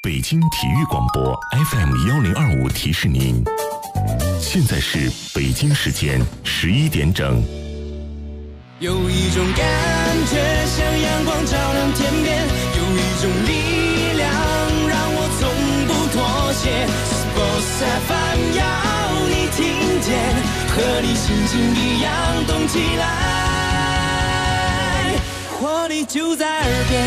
北京体育广播 FM1025提示您，现在是北京时间11点整。 有一种感觉像阳光照亮天边，有一种力量让我从不妥协。Sports FM 要你听见，和你心情一样动起来，活力就在耳边。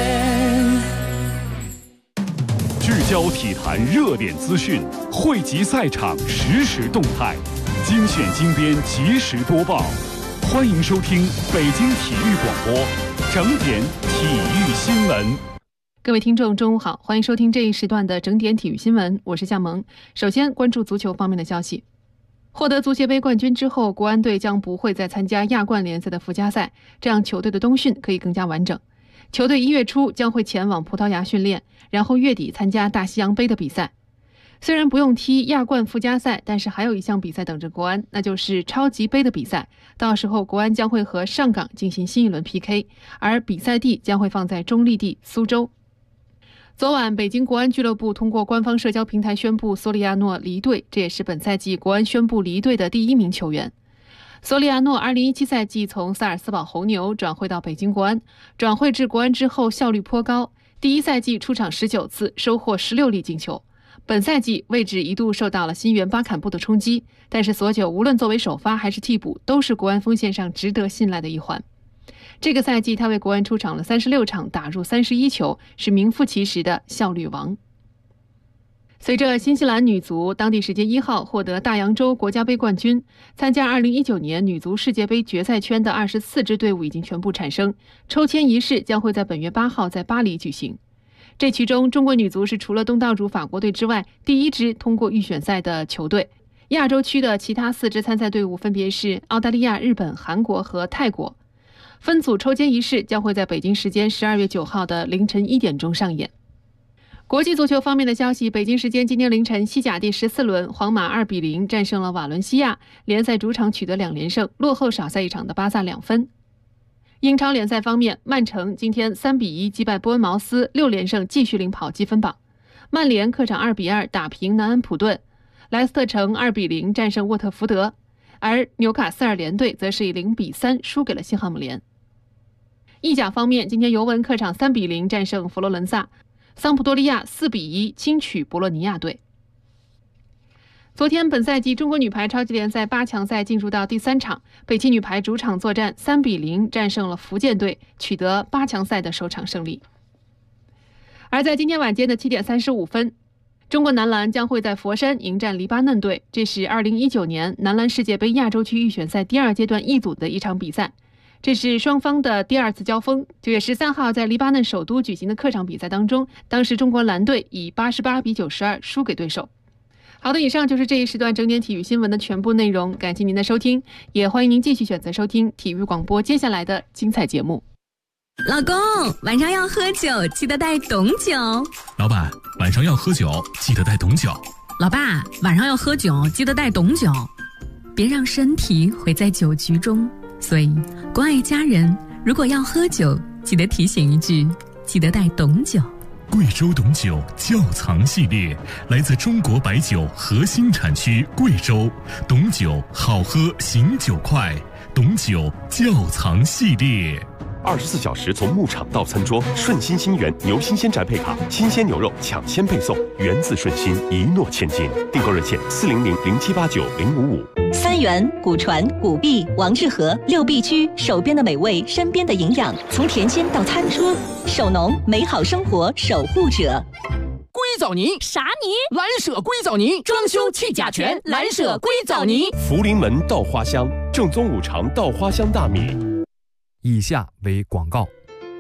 聚焦体坛热点资讯，汇集赛场实时动态，精选精编及时播报。欢迎收听北京体育广播整点体育新闻。 各位听众中午好，欢迎收听这一时段的整点体育新闻，我是夏萌。首先关注足球方面的消息。获得足协杯冠军之后，国安队将不会再参加亚冠联赛的附加赛，这样球队的冬训可以更加完整。球队1月初将会前往葡萄牙训练，然后月底参加大西洋杯的比赛。虽然不用踢亚冠附加赛，但是还有一项比赛等着国安，那就是超级杯的比赛。到时候国安将会和上港进行新一轮 PK， 而比赛地将会放在中立地苏州。昨晚，北京国安俱乐部通过官方社交平台宣布索里亚诺离队，这也是本赛季国安宣布离队的第1名球员。索里亚诺2017赛季从萨尔斯堡红牛转会到北京国安，转会至国安之后效率颇高，第一赛季出场19次，收获16粒进球。本赛季位置一度受到了新援巴坎布的冲击，但是索九无论作为首发还是替补，都是国安锋线上值得信赖的一环。这个赛季他为国安出场了36场，打入31球，是名副其实的效率王。随着新西兰女足当地时间1号获得大洋洲国家杯冠军，参加2019年女足世界杯决赛圈的24支队伍已经全部产生，抽签仪式将会在本月8号在巴黎举行。这其中，中国女足是除了东道主法国队之外第1支通过预选赛的球队。亚洲区的其他4支参赛队伍分别是澳大利亚、日本、韩国和泰国。分组抽签仪式将会在北京时间12月9号的凌晨1点钟上演。国际足球方面的消息，北京时间今天凌晨，西甲第14轮，皇马2-0战胜了瓦伦西亚，联赛主场取得2连胜，落后少赛一场的巴萨2分。英超联赛方面，曼城今天3-1击败波恩茅斯，6连胜继续领跑积分榜。曼联客场2-2打平南安普顿，莱斯特城2-0战胜沃特福德，而纽卡斯尔联队则是以0-3输给了西汉姆联。意甲方面，今天尤文客场3-0战胜佛罗伦萨，桑普多利亚4-1轻取博洛尼亚队。昨天本赛季中国女排超级联赛8强赛进入到第3场，北汽女排主场作战3-0战胜了福建队，取得8强赛的首场胜利。而在今天晚间的7点35分，中国男篮将会在佛山迎战黎巴嫩队，这是2019年男篮世界杯亚洲区预选赛第2阶段一组的一场比赛。这是双方的第2次交锋。9月13号在黎巴嫩首都举行的客场比赛当中，当时中国蓝队以88-92输给对手。好的，以上就是这一时段整点体育新闻的全部内容，感谢您的收听，也欢迎您继续选择收听体育广播接下来的精彩节目。 老公，晚上要喝酒，记得带懂酒。 老板，晚上要喝酒，记得带懂酒。 老爸，晚上要喝酒，记得带懂酒。别让身体毁在酒局中。所以，关爱家人，如果要喝酒，记得提醒一句，记得带懂酒。 贵州董酒窖藏系列，来自中国白酒核心产区贵州，董酒好喝，醒酒快，董酒窖藏系列。 24小时从牧场到餐桌，顺心新源牛新鲜宅配卡，新鲜牛肉抢先配送，源自顺心，一诺千金。订购热线400-0789-055。 三元、古传、古币、王致和6必居，手边的美味，身边的营养，从田间到餐桌，手农美好生活守护者。 硅藻泥啥泥？ 蓝舍硅藻泥，装修去甲醛，蓝舍硅藻泥。 福临门稻花香，正宗五常稻花香大米。 以下为广告。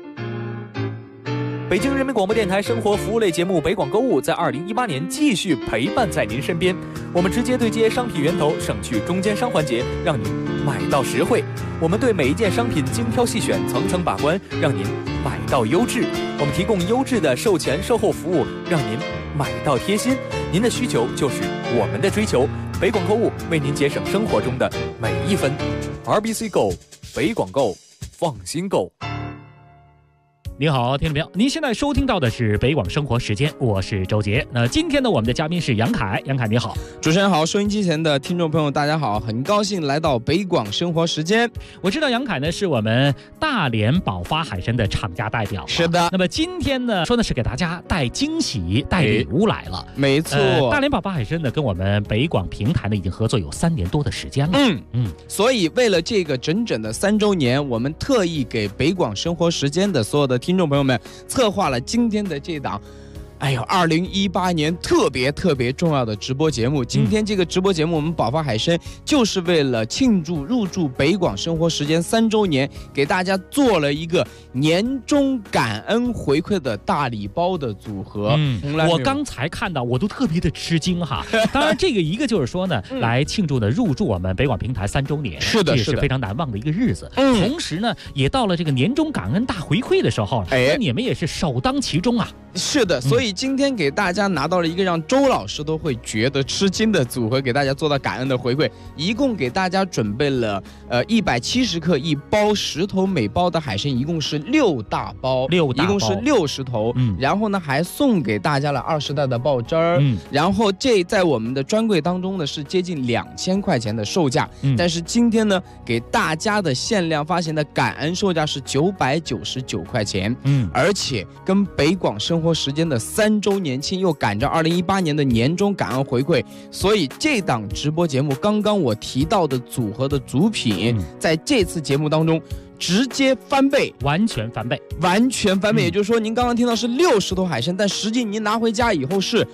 北京人民广播电台生活服务类节目北广购物在2018年继续陪伴在您身边，我们直接对接商品源头，省去中间商环节，让您买到实惠。我们对每一件商品精挑细选，层层把关，让您买到优质。我们提供优质的售前售后服务，让您买到贴心。您的需求就是我们的追求，北广购物为您节省生活中的每一分。RBC Go， 北广购，放心购。 你好，听众朋友，您现在收听到的是北广生活时间，我是周杰。那今天呢，我们的嘉宾是杨凯，杨凯你好。 主持人好，收音机前的听众朋友大家好，很高兴来到北广生活时间。 我知道杨凯呢是我们大连宝发海参的厂家代表， 是的。 那么今天呢，说的是给大家带惊喜、带礼物来了。 没错， 大连宝发海参呢跟我们北广平台呢已经合作有3年多的时间了。 所以为了这个整整的3周年，我们特意给北广生活时间的所有的听众朋友们策划了今天的这档2018年特别重要的直播节目。今天这个直播节目我们宝发海参就是为了庆祝入驻北广生活时间3周年，给大家做了一个年终感恩回馈的大礼包的组合。 我刚才看到我都特别的吃惊哈。当然这个一个就是说呢，来庆祝呢入驻我们北广平台3周年， 是的， 这也是非常难忘的一个日子。同时呢，也到了这个年终感恩大回馈的时候，那你们也是首当其冲啊。 是的，所以今天给大家拿到了一个让周老师都会觉得吃惊的组合，给大家做到感恩的回馈。一共给大家准备了170克1包10头每包的海参，一共是6大包，一共是60头。然后呢，还送给大家了20袋的爆汁儿。然后这在我们的专柜当中呢是接近2000块钱的售价，但是今天呢给大家的限量发行的感恩售价是999块钱。而且跟北广生活时间的3周年庆又赶着2018年的年终感恩回馈，所以这档直播节目刚刚我提到的组合的组品，在这次节目当中直接翻倍， 完全翻倍。 也就是说您刚刚听到是60头海参，但实际您拿回家以后是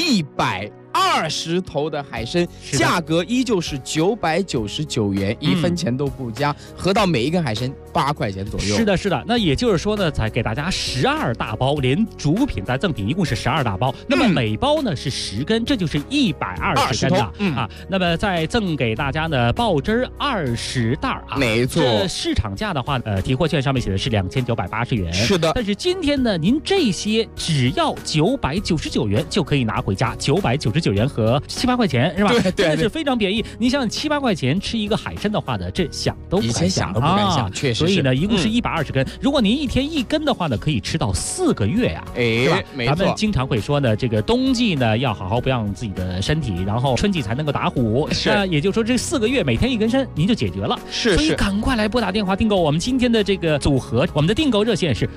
120头的海参，价格依旧是999元，1分钱都不加，合到每一根海参8块钱左右。 是的，那也就是说呢，才给大家12大包，连主品再赠品，一共是12大包。那么每包呢是10根，这就是120根的那么再赠给大家呢爆汁20袋啊。 没错， 这市场价的话，提货券上面写的是2980元。 是的， 但是今天呢，您这些只要999元就可以拿回家，999元和7、8块钱是吧？ 对， 真的是非常便宜。你想7、8块钱吃一个海参的话呢，这想都不敢想， 确实。 所以呢，一共是120根。如果您一天1根的话呢，可以吃到4个月呀，对吧？ 没错。 咱们经常会说呢，这个冬季呢要好好保养自己的身体，然后春季才能够打虎。那也就是说，这4个月每天1根参，您就解决了。所以赶快来拨打电话订购我们今天的这个组合。我们的订购热线是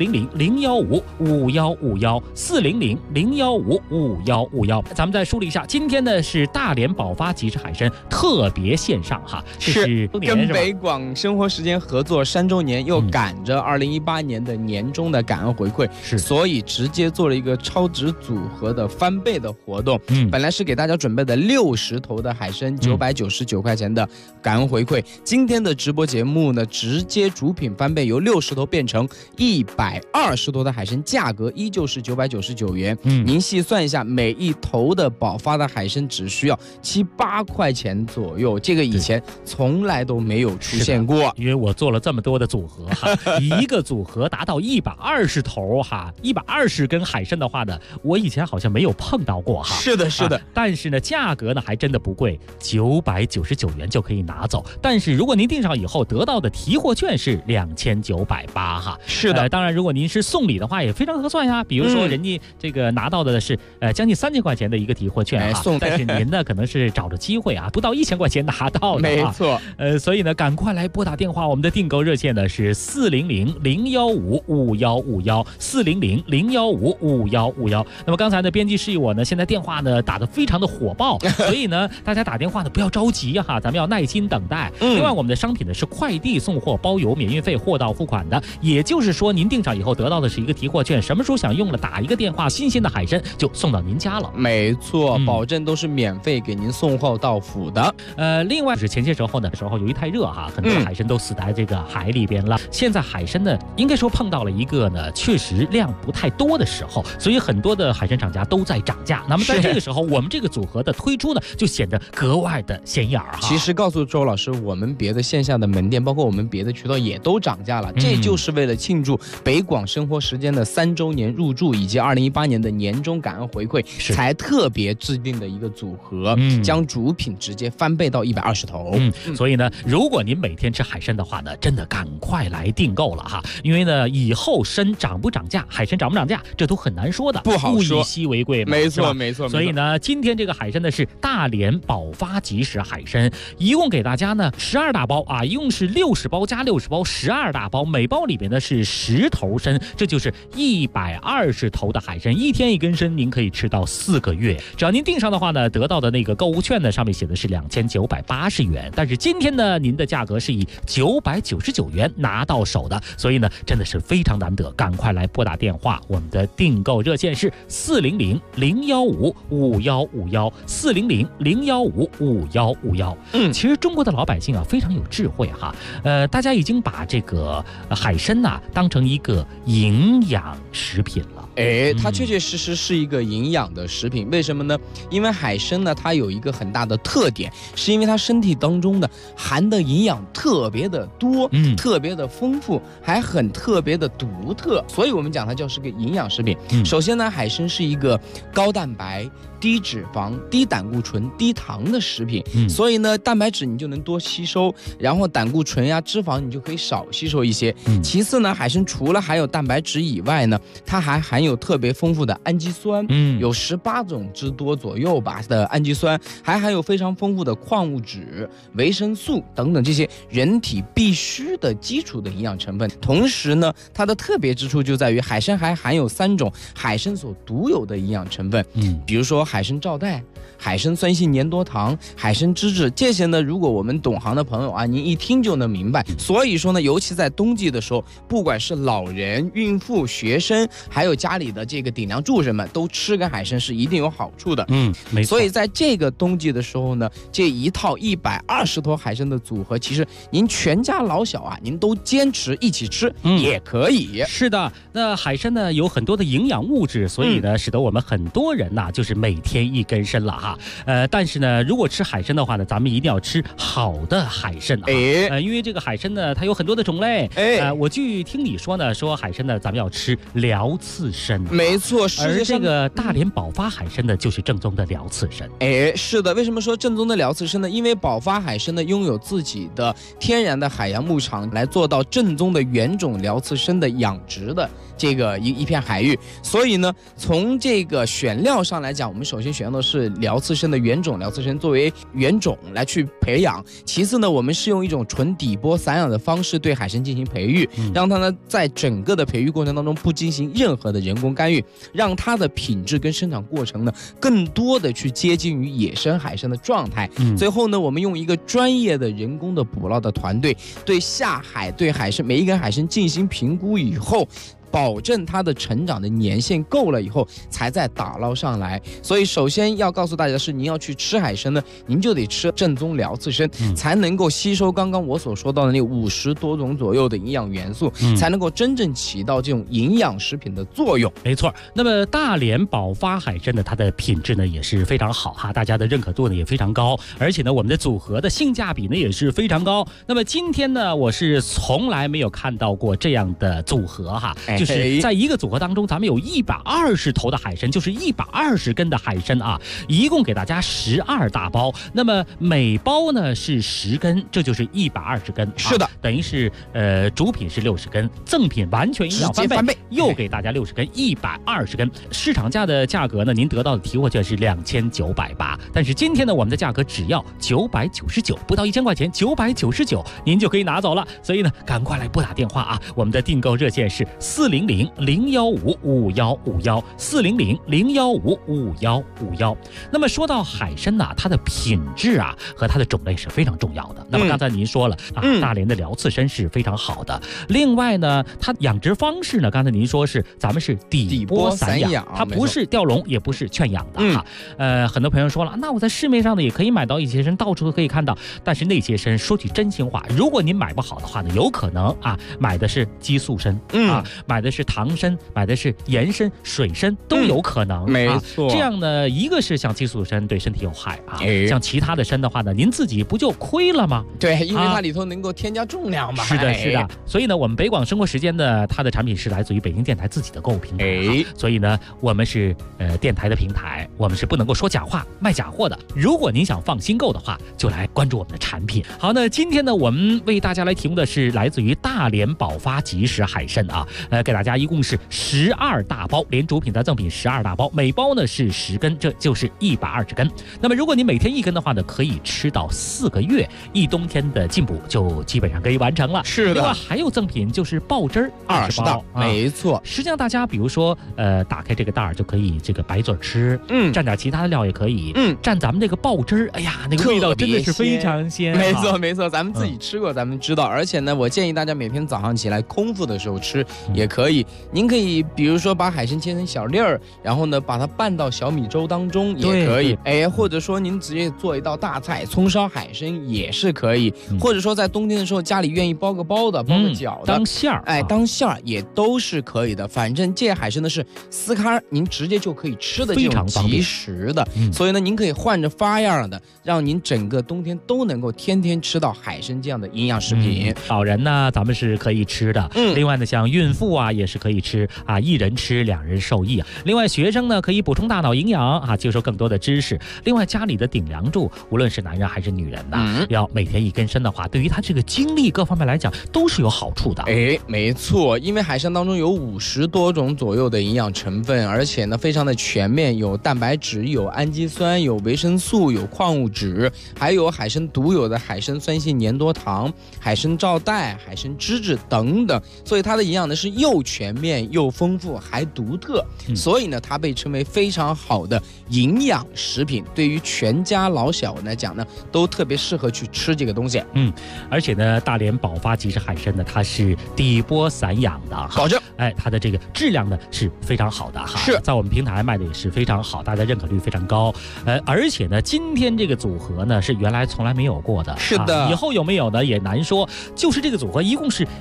400-015-5151，400-015-5151。咱们再梳理一下，今天呢是大连宝发即食海参特别线上哈， 是跟北广生活时间合作3周年，又赶着2018年的年终的感恩回馈，所以直接做了一个超值组合的翻倍的活动。本来是给大家准备的60头的海参999块钱的感恩回馈，今天的直播节目呢直接主品翻倍，由60头变成120头的海参，价格依旧是999元。您细算一下，每一头的宝发的海参只需要7、8块钱左右，这个以前从来都没有出现过。 因为我做了这么多的组合哈，一个组合达到120头哈，120根海参的话呢，我以前好像没有碰到过哈。 是的， 但是呢，价格呢还真的不贵，999元就可以拿走。但是如果您订上以后得到的提货券是2980哈。 是的， 当然如果您是送礼的话也非常合算呀。比如说人家这个拿到的是将近3000块钱的一个提货券哈，但是您呢可能是找着机会啊，不到1000块钱拿到的。 没错， 所以呢赶快来拨打电话，我们的订购热线呢是400-015-5151，400-015-5151。那么刚才呢编辑示意我呢，现在电话呢打得非常的火爆，所以呢大家打电话呢不要着急哈，咱们要耐心等待。另外我们的商品呢是快递送货，包邮免运费，货到付款的，也就是说您订上以后得到的是一个提货券，什么时候想用了打一个电话，新鲜的海参就送到您家了。 没错，保证都是免费给您送货到府的。 另外是前些时候由于太热哈，很多海参都死在这个海里边了。现在海参呢应该说碰到了一个呢确实量不太多的时候，所以很多的海参厂家都在涨价。那么在这个时候我们这个组合的推出呢就显得格外的显眼哈。 其实告诉周老师，我们别的线下的门店包括我们别的渠道也都涨价了，这就是为了庆祝北广生活时间的3周年入驻以及2018年的年终感恩回馈才特别制定的一个组合，将主品直接翻倍到120头。 所以呢如果您每天吃海参的话呢，真真的赶快来订购了哈，因为呢以后参涨不涨价，海参涨不涨价，这都很难说的， 不好说， 物以稀为贵嘛， 没错没错。 所以呢，今天这个海参呢是大连宝发即食海参，一共给大家呢12大包啊，一共是60包加60包，12大包，每包里边呢是10头参，这就是120头的海参，一天一根参，您可以吃到4个月。只要您订上的话呢，得到的那个购物券呢上面写的是2980元，但是今天呢您的价格是以999元拿到手的，所以呢真的是非常难得，赶快来拨打电话，我们的订购热线是400-015-5151，400-015-5151。其实中国的老百姓啊非常有智慧哈，大家已经把这个海参呐当成一个营养食品了。 它确确实实是一个营养的食品，为什么呢？因为海参呢，它有一个很大的特点，是因为它身体当中呢含的营养特别的多，特别的丰富，还很特别的独特，所以我们讲它就是个营养食品。首先呢，海参是一个高蛋白、低脂肪、低胆固醇、低糖的食品，所以呢，蛋白质你就能多吸收，然后胆固醇呀、脂肪你就可以少吸收一些。其次呢，海参除了含有蛋白质以外呢，它还含有特别丰富的氨基酸，有18种之多左右吧的氨基酸，还含有非常丰富的矿物质、维生素等等这些人体必须的基础的营养成分。同时呢，它的特别之处就在于海参还含有3种海参所独有的营养成分，比如说海参皂苷、海参酸性粘多糖、海参脂质，这些呢，如果我们懂行的朋友啊，您一听就能明白。所以说呢，尤其在冬季的时候，不管是老人、孕妇、学生，还有家里的这个顶梁柱人们，都吃个海参是一定有好处的。 没错。 所以在这个冬季的时候呢，这一套120头海参的组合，其实您全家老小啊，您都坚持一起吃也可以。 是的，那海参呢有很多的营养物质，所以呢，使得我们很多人呐，就是每天1根参了哈。但是呢，如果吃海参的话呢，咱们一定要吃好的海参啊。因为这个海参呢，它有很多的种类。我据听你说呢，说海参呢，咱们要吃辽刺参。 没错， 而这个大连宝发海参呢，就是正宗的辽刺参。 是的，为什么说正宗的辽刺参呢？因为宝发海参呢，拥有自己的天然的海洋牧场，来做到正宗的原种辽刺参的养殖的这个一片海域。所以呢，从这个选料上来讲，我们首先选用的是辽刺参的原种辽刺参作为原种来去培养。其次呢，我们是用一种纯底波散养的方式对海参进行培育，让它呢在整个的培育过程当中不进行任何的人工干预，让它的品质跟生长过程呢更多的去接近于野生海参的状态。最后呢，我们用一个专业的人工的捕捞的团队，对下海对海参每一根海参进行评估以后，保证它的成长的年限够了以后，才再打捞上来。所以首先要告诉大家的是，您要去吃海参呢，您就得吃正宗辽刺参，才能够吸收刚刚我所说到的那50多种左右的营养元素，才能够真正起到这种营养食品的作用。 没错。那么大连宝发海参呢，它的品质呢也是非常好哈，大家的认可度呢也非常高，而且呢我们的组合的性价比呢也是非常高。那么今天呢，我是从来没有看到过这样的组合哈，就是在一个组合当中，咱们有120头的海参，就是120根的海参啊，一共给大家12大包，那么每包呢是10根，这就是120根。 是的， 等于是主品是60根，赠品完全营养翻倍，又给大家60根，120根。市场价的价格呢，您得到的提货券是2980，但是今天呢，我们的价格只要999，不到1000块钱，999您就可以拿走了。所以呢，赶快来拨打电话啊，我们的订购热线是400-015-5151，400-015-5151。那么说到海参呐，它的品质啊和它的种类是非常重要的。那么刚才您说了啊，大连的辽刺参是非常好的。另外呢，它养殖方式呢，刚才您说是咱们是底波散养，它不是吊笼，也不是圈养的哈。很多朋友说了，那我在市面上呢也可以买到一些参，到处都可以看到。但是那些参说句真心话，如果您买不好的话呢，有可能啊买的是激素参啊，买买的是糖参，买的是盐参、水参都有可能。 没错。 这样呢，一个是像激素参对身体有害啊，像其他的参的话呢，您自己不就亏了吗？ 对，因为它里头能够添加重量嘛。 是的，是的。所以呢，我们北广生活时间呢，它的产品是来自于北京电台自己的购物平台。所以呢，我们是电台的平台，我们是不能够说假话、卖假货的。如果您想放心购的话，就来关注我们的产品。好，那今天呢，我们为大家来提供的是来自于大连宝发即食海参啊，给大家一共是12大包，连主品再赠品12大包，每包呢是10根，这就是120根。那么如果你每天1根的话呢，可以吃到4个月，一冬天的进补就基本上可以完成了。 是的。 另外还有赠品就是爆汁儿20包， 没错。 实际上大家比如说打开这个袋儿就可以这个白嘴吃，蘸点其他的料也可以，蘸咱们这个爆汁儿，哎呀，那个味道真的是非常鲜。 没错没错，咱们自己吃过，咱们知道。而且呢，我建议大家每天早上起来空腹的时候吃也可以。您可以比如说把海参切成小粒儿，然后呢把它拌到小米粥当中也可以。或者说您直接做一道大菜，葱烧海参也是可以。或者说在冬天的时候家里愿意包个包的，包个饺的， 当馅儿， 当馅儿也都是可以的。反正这海参呢是撕开您直接就可以吃的这种即食的，所以呢您可以换着花样的，让您整个冬天都能够天天吃到海参这样的营养食品。 老人呢咱们是可以吃的，另外呢像孕妇啊也是可以吃啊，一人吃2人受益啊。另外学生呢可以补充大脑营养啊，接受更多的知识。另外家里的顶梁柱，无论是男人还是女人呐，要每天1根参的话，对于他这个精力各方面来讲都是有好处的。 没错，因为海参当中有50多种左右的营养成分，而且呢非常的全面，有蛋白质，有氨基酸，有维生素，有矿物质，还有海参独有的海参酸性粘多糖、海参皂带、海参脂质等等，所以它的营养呢是又全面又丰富还独特，所以呢它被称为非常好的营养食品，对于全家老小来讲呢都特别适合去吃这个东西。 而且呢大连宝发即食海参呢它是底波散养的， 保证它的这个质量呢是非常好的哈， 是在我们平台卖的也是非常好，大家认可率非常高。而且呢今天这个组合呢是原来从来没有过的， 是的， 以后有没有呢也难说。就是这个组合一共是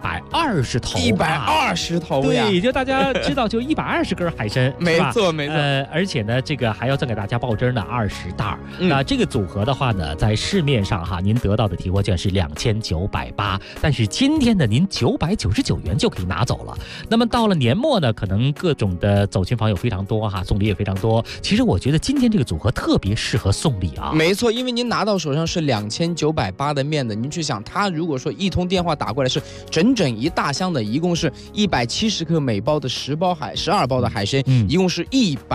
120头 ，120头呀， 对，就大家知道就120根海参， 没错没错。 而且呢这个还要赠给大家爆汁呢20袋。那这个组合的话呢，在市面上哈您得到的提货券是2980，但是今天呢您999元就可以拿走了。那么到了年末呢，可能各种的走亲访友非常多哈，送礼也非常多。其实我觉得今天这个组合特别适合送礼啊。 没错，因为您拿到手上是2980的面的，您去想，他如果说一通电话打过来是整整一大箱的，一共是170克每包的12包的海参，一共是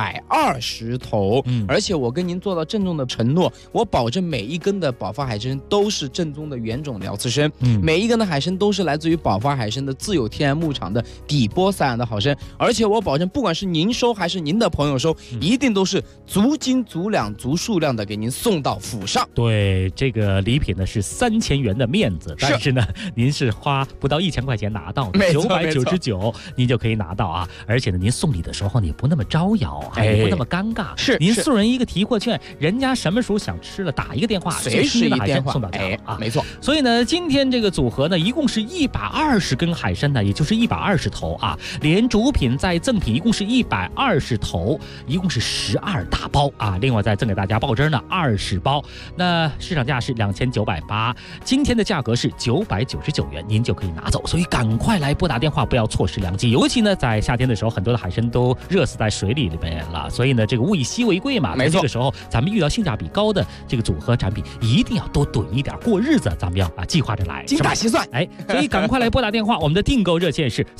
120头。而且我跟您做到郑重的承诺，我保证每一根的宝发海参都是正宗的原种辽刺参，每一根的海参都是来自于宝发海参的自有天然牧场的底波散养的好参，而且我保证不管是您收还是您的朋友收，一定都是足斤足两足数量的给您送到府上。 对，这个礼品呢是3000元的面子，但是呢您是花不到1000块钱拿到的，999您就可以拿到啊。而且呢您送礼的时候呢也不那么招摇，也不那么尴尬， 是您送人一个提货券，人家什么时候想吃了打一个电话， 随时一电话送到家啊， 没错。 所以呢今天这个组合呢一共是120根海参呢，也就是120头啊，连主品再赠品一共是120头，一共是12大包啊。另外再赠给大家爆汁呢20包，那市场价是2980，今天的价格是999元，您就可以拿走。所以赶快来拨打电话，不要错失良机。尤其呢在夏天的时候，很多的海参都热死在水里面了，所以呢这个物以稀为贵嘛， 没错。 这个时候咱们遇到性价比高的这个组合产品，一定要多囤一点，过日子咱们要计划着来， 精打细算。 所以赶快来拨打电话，我们的订购热线是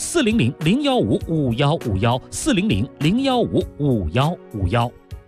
400-015-5151，400-015-5151。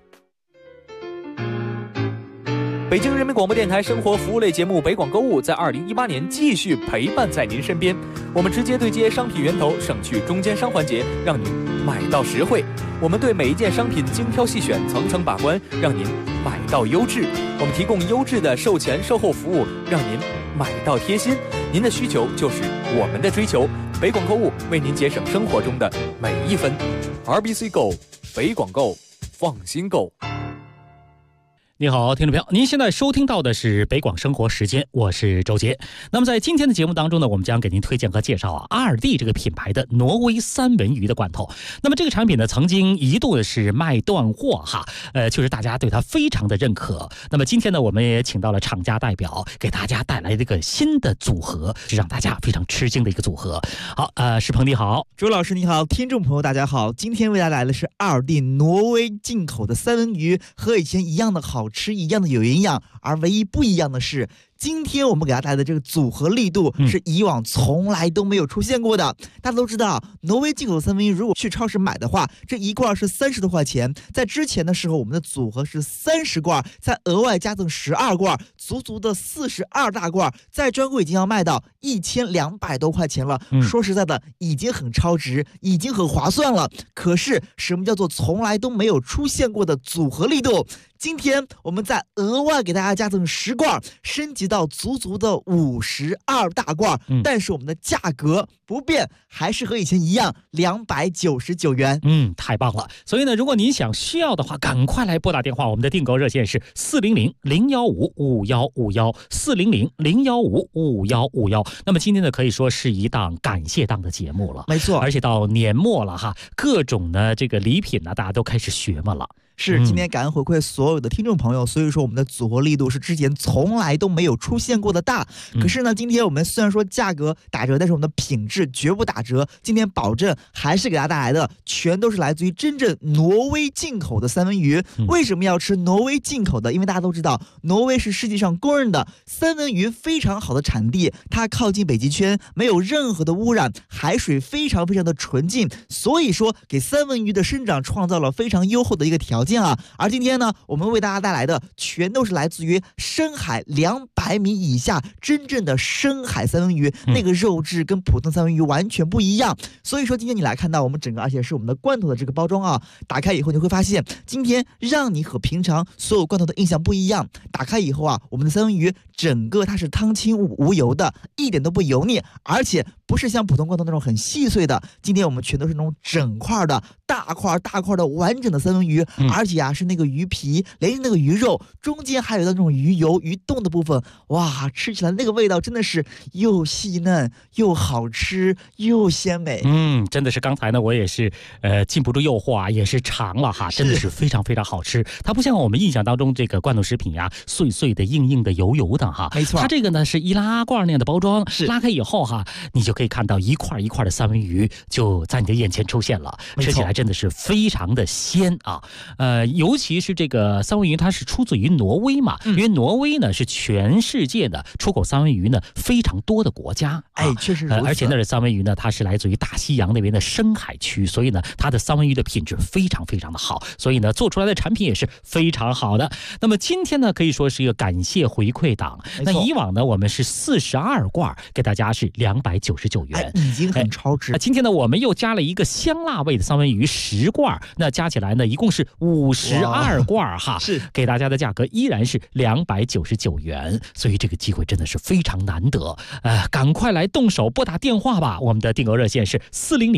北京人民广播电台生活服务类节目北广购物在2018年继续陪伴在您身边，我们直接对接商品源头，省去中间商环节，让您买到实惠。我们对每一件商品精挑细选，层层把关，让您买到优质。我们提供优质的售前售后服务，让您买到贴心。您的需求就是我们的追求，北广购物为您节省生活中的每一分。RBC Go， 北广购，放心购。 你好，听众朋友，您现在收听到的是北广生活时间，我是周杰。那么在今天的节目当中呢，我们将给您推荐和介绍阿尔蒂这个品牌的挪威三文鱼的罐头。那么这个产品呢，曾经一度是卖断货哈，确实大家对它非常的认可。那么今天呢，我们也请到了厂家代表，给大家带来这个新的组合，是让大家非常吃惊的一个组合。好，石鹏你好， 周老师你好，听众朋友大家好，今天为大家来的是阿尔蒂挪威进口的三文鱼，和以前一样的好吃，一样的有营养，而唯一不一样的是，今天我们给大家带来的这个组合力度是以往从来都没有出现过的。大家都知道，挪威进口的三文鱼如果去超市买的话，这一罐是30多块钱。在之前的时候，我们的组合是30罐，再额外加赠12罐，足足的42大罐，在专柜已经要卖到1200多块钱了。说实在的，已经很超值，已经很划算了。可是什么叫做从来都没有出现过的组合力度？今天我们再额外给大家加赠10罐，升级到足足的52大罐，但是我们的价格不变，还是和以前一样299元。 太棒了！所以呢，如果您需要的话，赶快来拨打电话，我们的订购热线是400-015-5151，400-015-5151。那么今天呢，可以说是一档感谢档的节目了， 没错， 而且到年末了哈，各种呢这个礼品呢，大家都开始学嘛了。 是，今天感恩回馈所有的听众朋友，所以说我们的组合力度是之前从来都没有出现过的大。可是呢，今天我们虽然说价格打折，但是我们的品质绝不打折。今天保证还是给大家带来的全都是来自于真正挪威进口的三文鱼。为什么要吃挪威进口的？因为大家都知道，挪威是世界上公认的三文鱼非常好的产地，它靠近北极圈，没有任何的污染，海水非常非常的纯净，所以说给三文鱼的生长创造了非常优厚的一个条件。而今天呢，我们为大家带来的全都是来自于深海200米以下真正的深海三文鱼，那个肉质跟普通三文鱼完全不一样。所以说今天你来看到我们整个，而且是我们的罐头的这个包装啊，打开以后你会发现，今天让你和平常所有罐头的印象不一样。打开以后啊，我们的三文鱼整个它是汤清无油的，一点都不油腻，而且不是像普通罐头那种很细碎的，今天我们全都是那种整块的大块的完整的三文鱼，而且啊是那个鱼皮连那个鱼肉中间还有那种鱼油鱼冻的部分，哇，吃起来那个味道真的是又细嫩又好吃又鲜美。 真的是刚才呢我也是禁不住诱惑啊，也是尝了哈，真的是非常非常好吃。它不像我们印象当中这个罐头食品呀，碎碎的硬硬的油油的哈， 没错， 它这个呢是易拉罐那样的包装，拉开以后哈，你就可以看到一块一块的三文鱼就在你的眼前出现了，吃起来真的是非常的鲜啊。尤其是这个三文鱼，它是出自于挪威嘛，因为挪威呢是全世界的出口三文鱼呢非常多的国家， 确实如此。 而且那的三文鱼呢，它是来自于大西洋那边的深海区，所以呢，它的三文鱼的品质非常非常的好，所以呢，做出来的产品也是非常好的。那么今天呢，可以说是一个感谢回馈档。那以往呢，我们是42罐，给大家是299元， 已经很超值。 今天呢，我们又加了一个香辣味的三文鱼10罐，那加起来呢，一共是52罐哈， 是给大家的价格依然是299元，所以这个机会真的是非常难得，赶快来动手拨打电话吧，我们的订购热线是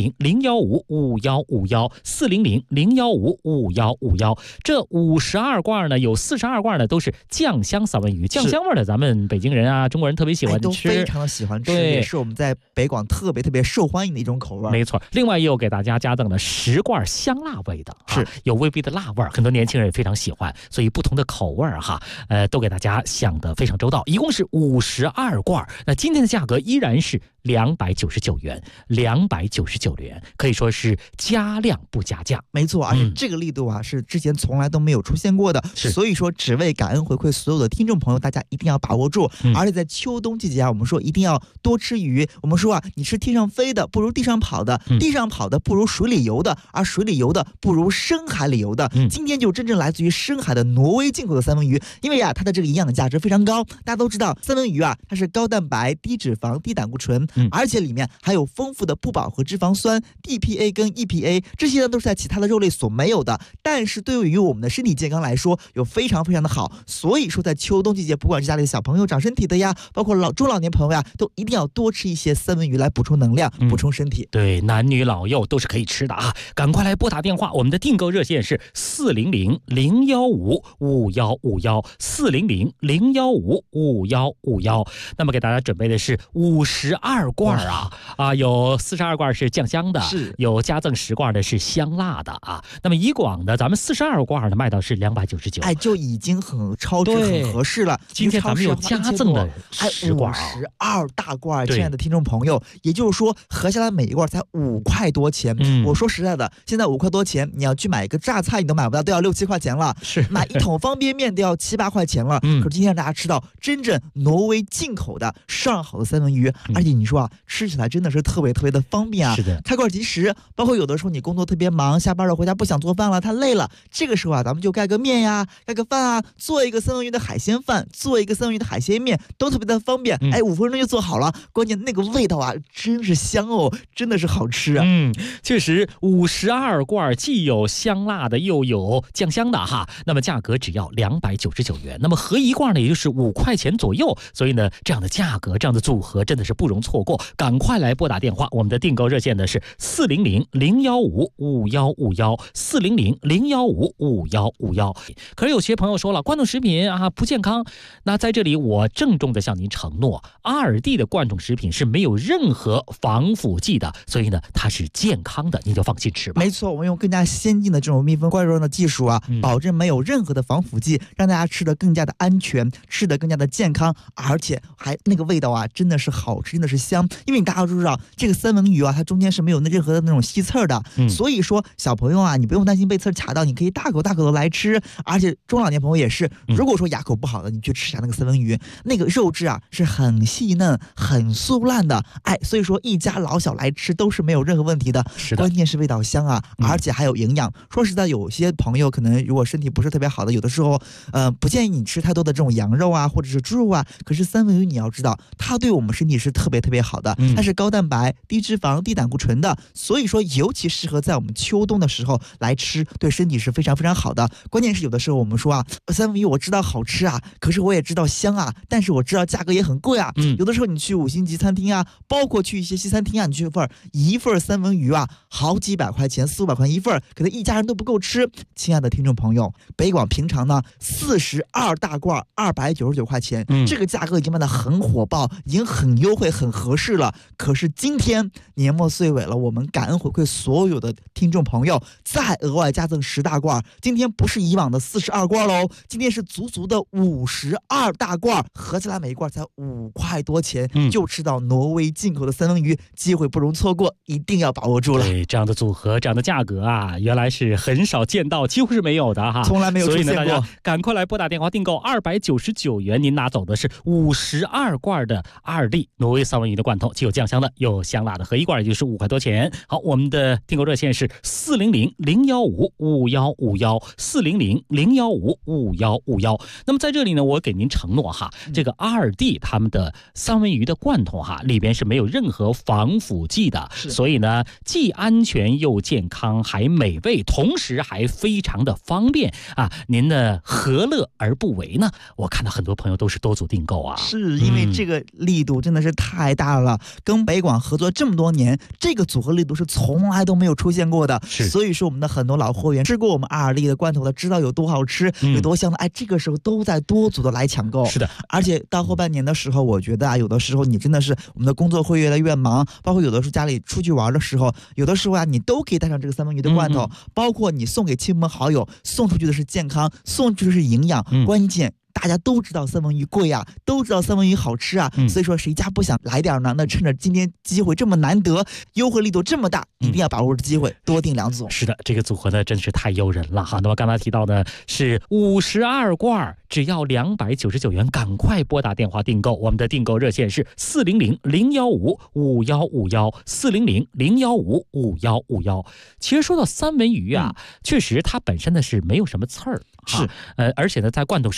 400-015-5151，400-015-5151。这52罐呢，有42罐呢都是酱香三文鱼，酱香味的咱们北京人啊、中国人特别喜欢吃， 都非常的喜欢吃，也是我们在北广特别受欢迎的一种口味。 没错，另外又给大家加赠了10罐香辣味的， 是有微微的辣味，很多年轻人也非常喜欢，所以不同的口味哈，都给大家想得非常周到，一共是52罐。那今天的价格依然是299元，299元，可以说是加量不加价。 没错，而且这个力度啊，是之前从来都没有出现过的，所以说只为感恩回馈所有的听众朋友，大家一定要把握住。而且在秋冬季节啊，我们说一定要多吃鱼。我们说啊，你吃天上飞的不如地上跑的，地上跑的不如水里游的，而水里游的不如深海里游的。今天就真正来自于深海的挪威进口的三文鱼，因为啊，它的这个营养的价值非常高。大家都知道，三文鱼啊，它是高蛋白、低脂肪、低胆固醇， 而且里面还有丰富的不饱和脂肪酸 DPA 跟 EPA， 这些呢都是在其他的肉类所没有的，但是对于我们的身体健康来说有非常非常的好。所以说在秋冬季节，不管是家里的小朋友长身体的呀，包括中老年朋友呀，都一定要多吃一些三文鱼来补充能量，补充身体。 对，男女老幼都是可以吃的啊！赶快来拨打电话，我们的订购热线是400-015-5151，400-015-5151。那么给大家准备的是52罐有42罐是酱香的， 是有加赠10罐的是香辣的啊。那么以往的咱们42罐的卖到是299， 哎，就已经很超值很合适了。 今天咱们有加赠的10罐 ，52大罐，亲爱的听众朋友，也就是说合下来每一罐才5块多钱。我说实在的，现在5块多钱，你要去买一个榨菜你都买不到，都要6、7块钱了。 是买一桶方便面都要7、8块钱了。可是今天让大家吃到真正挪威进口的上好的三文鱼，而且你说啊，吃起来真的是特别特别的方便啊。 是的， 开罐即食。包括有的时候你工作特别忙，下班了回家不想做饭了，太累了，这个时候啊，咱们就盖个面呀，盖个饭啊，做一个三文鱼的海鲜饭，做一个三文鱼的海鲜面，都特别的方便。哎，5分钟就做好了，关键那个味道啊，真是香哦，真的是好吃啊。 确实52罐既有香辣的又有酱香的哈，那么价格只要299元，那么合一罐呢也就是5块钱左右，所以呢这样的价格这样的组合真的是不容错过，赶快来拨打电话，我们的订购热线呢是400-015-5151，400-015-5151。可是有些朋友说了，罐头食品啊不健康，那在这里我郑重的向您承诺，阿尔蒂的罐头食品是没有任何防腐剂的，所以呢它是健康的，您就放心吃吧。 没错，我们用更加先进的这种密封罐装的技术啊，保证没有任何的防腐剂，让大家吃得更加的安全，吃得更加的健康，而且还那个味道啊真的是好吃，真的是香。因为大家都知道这个三文鱼啊，它中间是没有任何的那种吸刺的，所以说小朋友啊，你不用担心被刺卡到，你可以大口大口的来吃。而且中老年朋友也是，如果说牙口不好的，你去吃一下那个三文鱼，那个肉质啊是很细嫩很酥烂的，哎，所以说一家老小来吃都是没有任何问题的。关键是味道香啊，而且还有营养。说实在，有些朋友可能如果身体不是特别好的，有的时候不建议你吃太多的这种羊肉啊或者是猪肉啊，可是三文鱼你要知道它对我们身体是特别特别好的，它是高蛋白低脂肪低胆固醇的，所以说尤其适合在我们秋冬的时候来吃，对身体是非常非常好的。关键是有的时候我们说啊，三文鱼我知道好吃啊，可是我也知道香啊，但是我知道价格也很贵啊。有的时候你去5星级餐厅啊，包括去一些西餐厅啊，你去一份三文鱼啊好几百块钱，400、500块一份，可能一家人都不够吃。亲爱的听众朋友，北广平常呢42大罐299块钱，这个价格已经卖得很火爆，已经很优惠很合适了。可是今天年末岁尾了，我们感恩回馈所有的听众朋友，再额外加赠10大罐，今天不是以往的42罐喽，今天是足足的52大罐，合起来每一罐才5块多钱，就吃到挪威进口的三文鱼，机会不容错过，一定要把握住了。 对，这样的组合这样的价格啊，原来是很少见到，几乎是没有的哈， 从来没有出现过。 所以呢，大家赶快来拨打电话订购299元，您拿走的是52罐的阿尔蒂挪威三文鱼的罐头，既有酱香的又香辣的，合一罐也就是5块多钱。好，我们的订购热线是400-015-5151，400-015-5151。那么在这里呢，我给您承诺哈，这个阿尔蒂他们的三文鱼的罐头哈，里边是没有任何防腐剂的，所以呢，既安全又健康，还美味，同时还非常的方便啊！您呢，何乐而不为呢？我看到很多朋友都是多组订购啊， 是因为这个力度真的是太大了，跟北广合作这么多年，这个组合力度是从来都没有出现过的，所以说我们的很多老货源吃过我们阿尔蒂的罐头的，知道有多好吃，有多香的，哎，这个时候都在多组的来抢购。 是的， 而且到后半年的时候，我觉得啊，有的时候你真的是我们的工作会越来越忙，包括有的时候家里出去玩的时候，有的时候啊，你都可以带上这个三文鱼的罐头，包括你送给亲朋好友，送出去的是健康，送出去的是营养，关键大家都知道三文鱼贵啊，都知道三文鱼好吃啊，所以说谁家不想来点呢？那趁着今天机会这么难得，优惠力度这么大，一定要把握住机会，多订2组。 是的，这个组合呢真是太诱人了哈。那么刚才提到呢是52罐，只要299元，赶快拨打电话订购。我们的订购热线是400-015-5151，400-015-5151。其实说到三文鱼啊，确实它本身呢是没有什么刺儿，是而且呢在罐头食品当中呢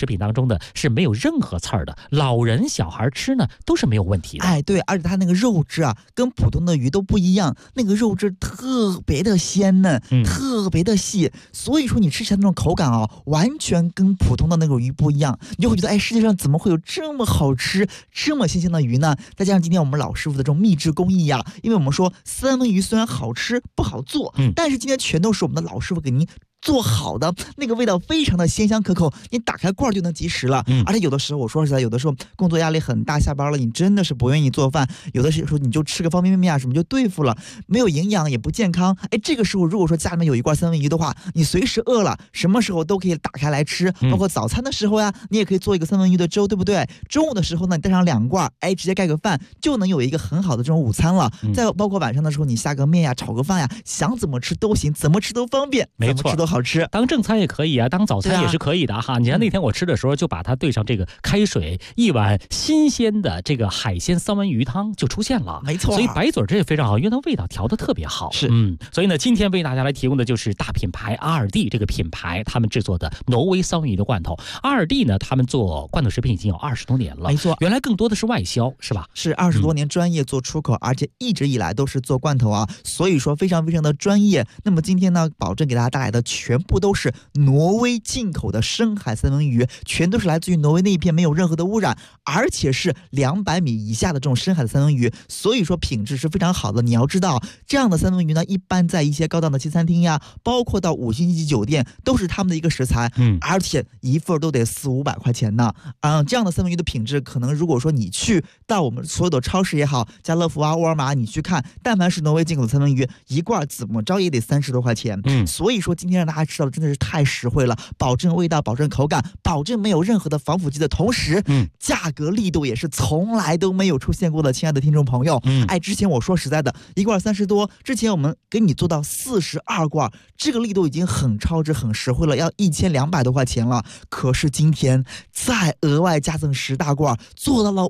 的是没有任何刺儿的，老人小孩吃呢都是没有问题的。 哎，对，而且它那个肉质啊，跟普通的鱼都不一样，那个肉质特别的鲜嫩，特别的细，所以说你吃起来那种口感啊，完全跟普通的那种鱼不一样，你就会觉得，哎，世界上怎么会有这么好吃、这么新鲜的鱼呢？再加上今天我们老师傅的这种秘制工艺呀，因为我们说三文鱼虽然好吃不好做，但是今天全都是我们的老师傅给您做好的，那个味道非常的鲜香可口，你打开罐就能及时了。而且有的时候我说实在，有的时候工作压力很大，下班了你真的是不愿意做饭，有的时候你就吃个方便面啊什么就对付了，没有营养也不健康。哎，这个时候如果说家里面有一罐三文鱼的话，你随时饿了什么时候都可以打开来吃，包括早餐的时候呀，你也可以做一个三文鱼的粥，对不对？中午的时候呢，你带上2罐，哎，直接盖个饭就能有一个很好的这种午餐了。再包括晚上的时候，你下个面呀，炒个饭呀，想怎么吃都行，怎么吃都方便， 没错， 怎么吃都好吃。 当正餐也可以啊，当早餐也是可以的哈。你看那天我吃的时候，就把它兑上这个开水，一碗新鲜的这个海鲜三文鱼汤就出现了， 没错。 所以白嘴这也非常好，因为它味道调得特别好。 是， 所以呢，今天为大家来提供的就是大品牌阿尔蒂这个品牌他们制作的挪威三文鱼的罐头。阿尔蒂呢，他们做罐头食品已经有20多年了， 没错。 原来更多的是外销，是吧？ 是20多年专业做出口，而且一直以来都是做罐头啊，所以说非常非常的专业。那么今天呢，保证给大家带来的全部都是挪威进口的深海三文鱼，全都是来自于挪威那一片，没有任何的污染，而且是200米以下的这种深海的三文鱼，所以说品质是非常好的。你要知道，这样的三文鱼呢，一般在一些高档的西餐厅呀，包括到5星级酒店，都是他们的一个食材，而且一份都得400-500块钱呢。这样的三文鱼的品质，可能如果说你去到我们所有的超市也好，家乐福啊、沃尔玛，你去看，但凡是挪威进口的三文鱼，一罐怎么着也得30多块钱。所以说今天让大家吃到的真的是太实惠了，保证味道，保证口感，保证没有任何的防腐剂的同时，价格力度也是从来都没有出现过的。亲爱的听众朋友，哎，之前我说实在的，一罐30多，之前我们给你做到42罐，这个力度已经很超值、很实惠了，要1200多块钱了。可是今天再额外加赠10大罐，做到了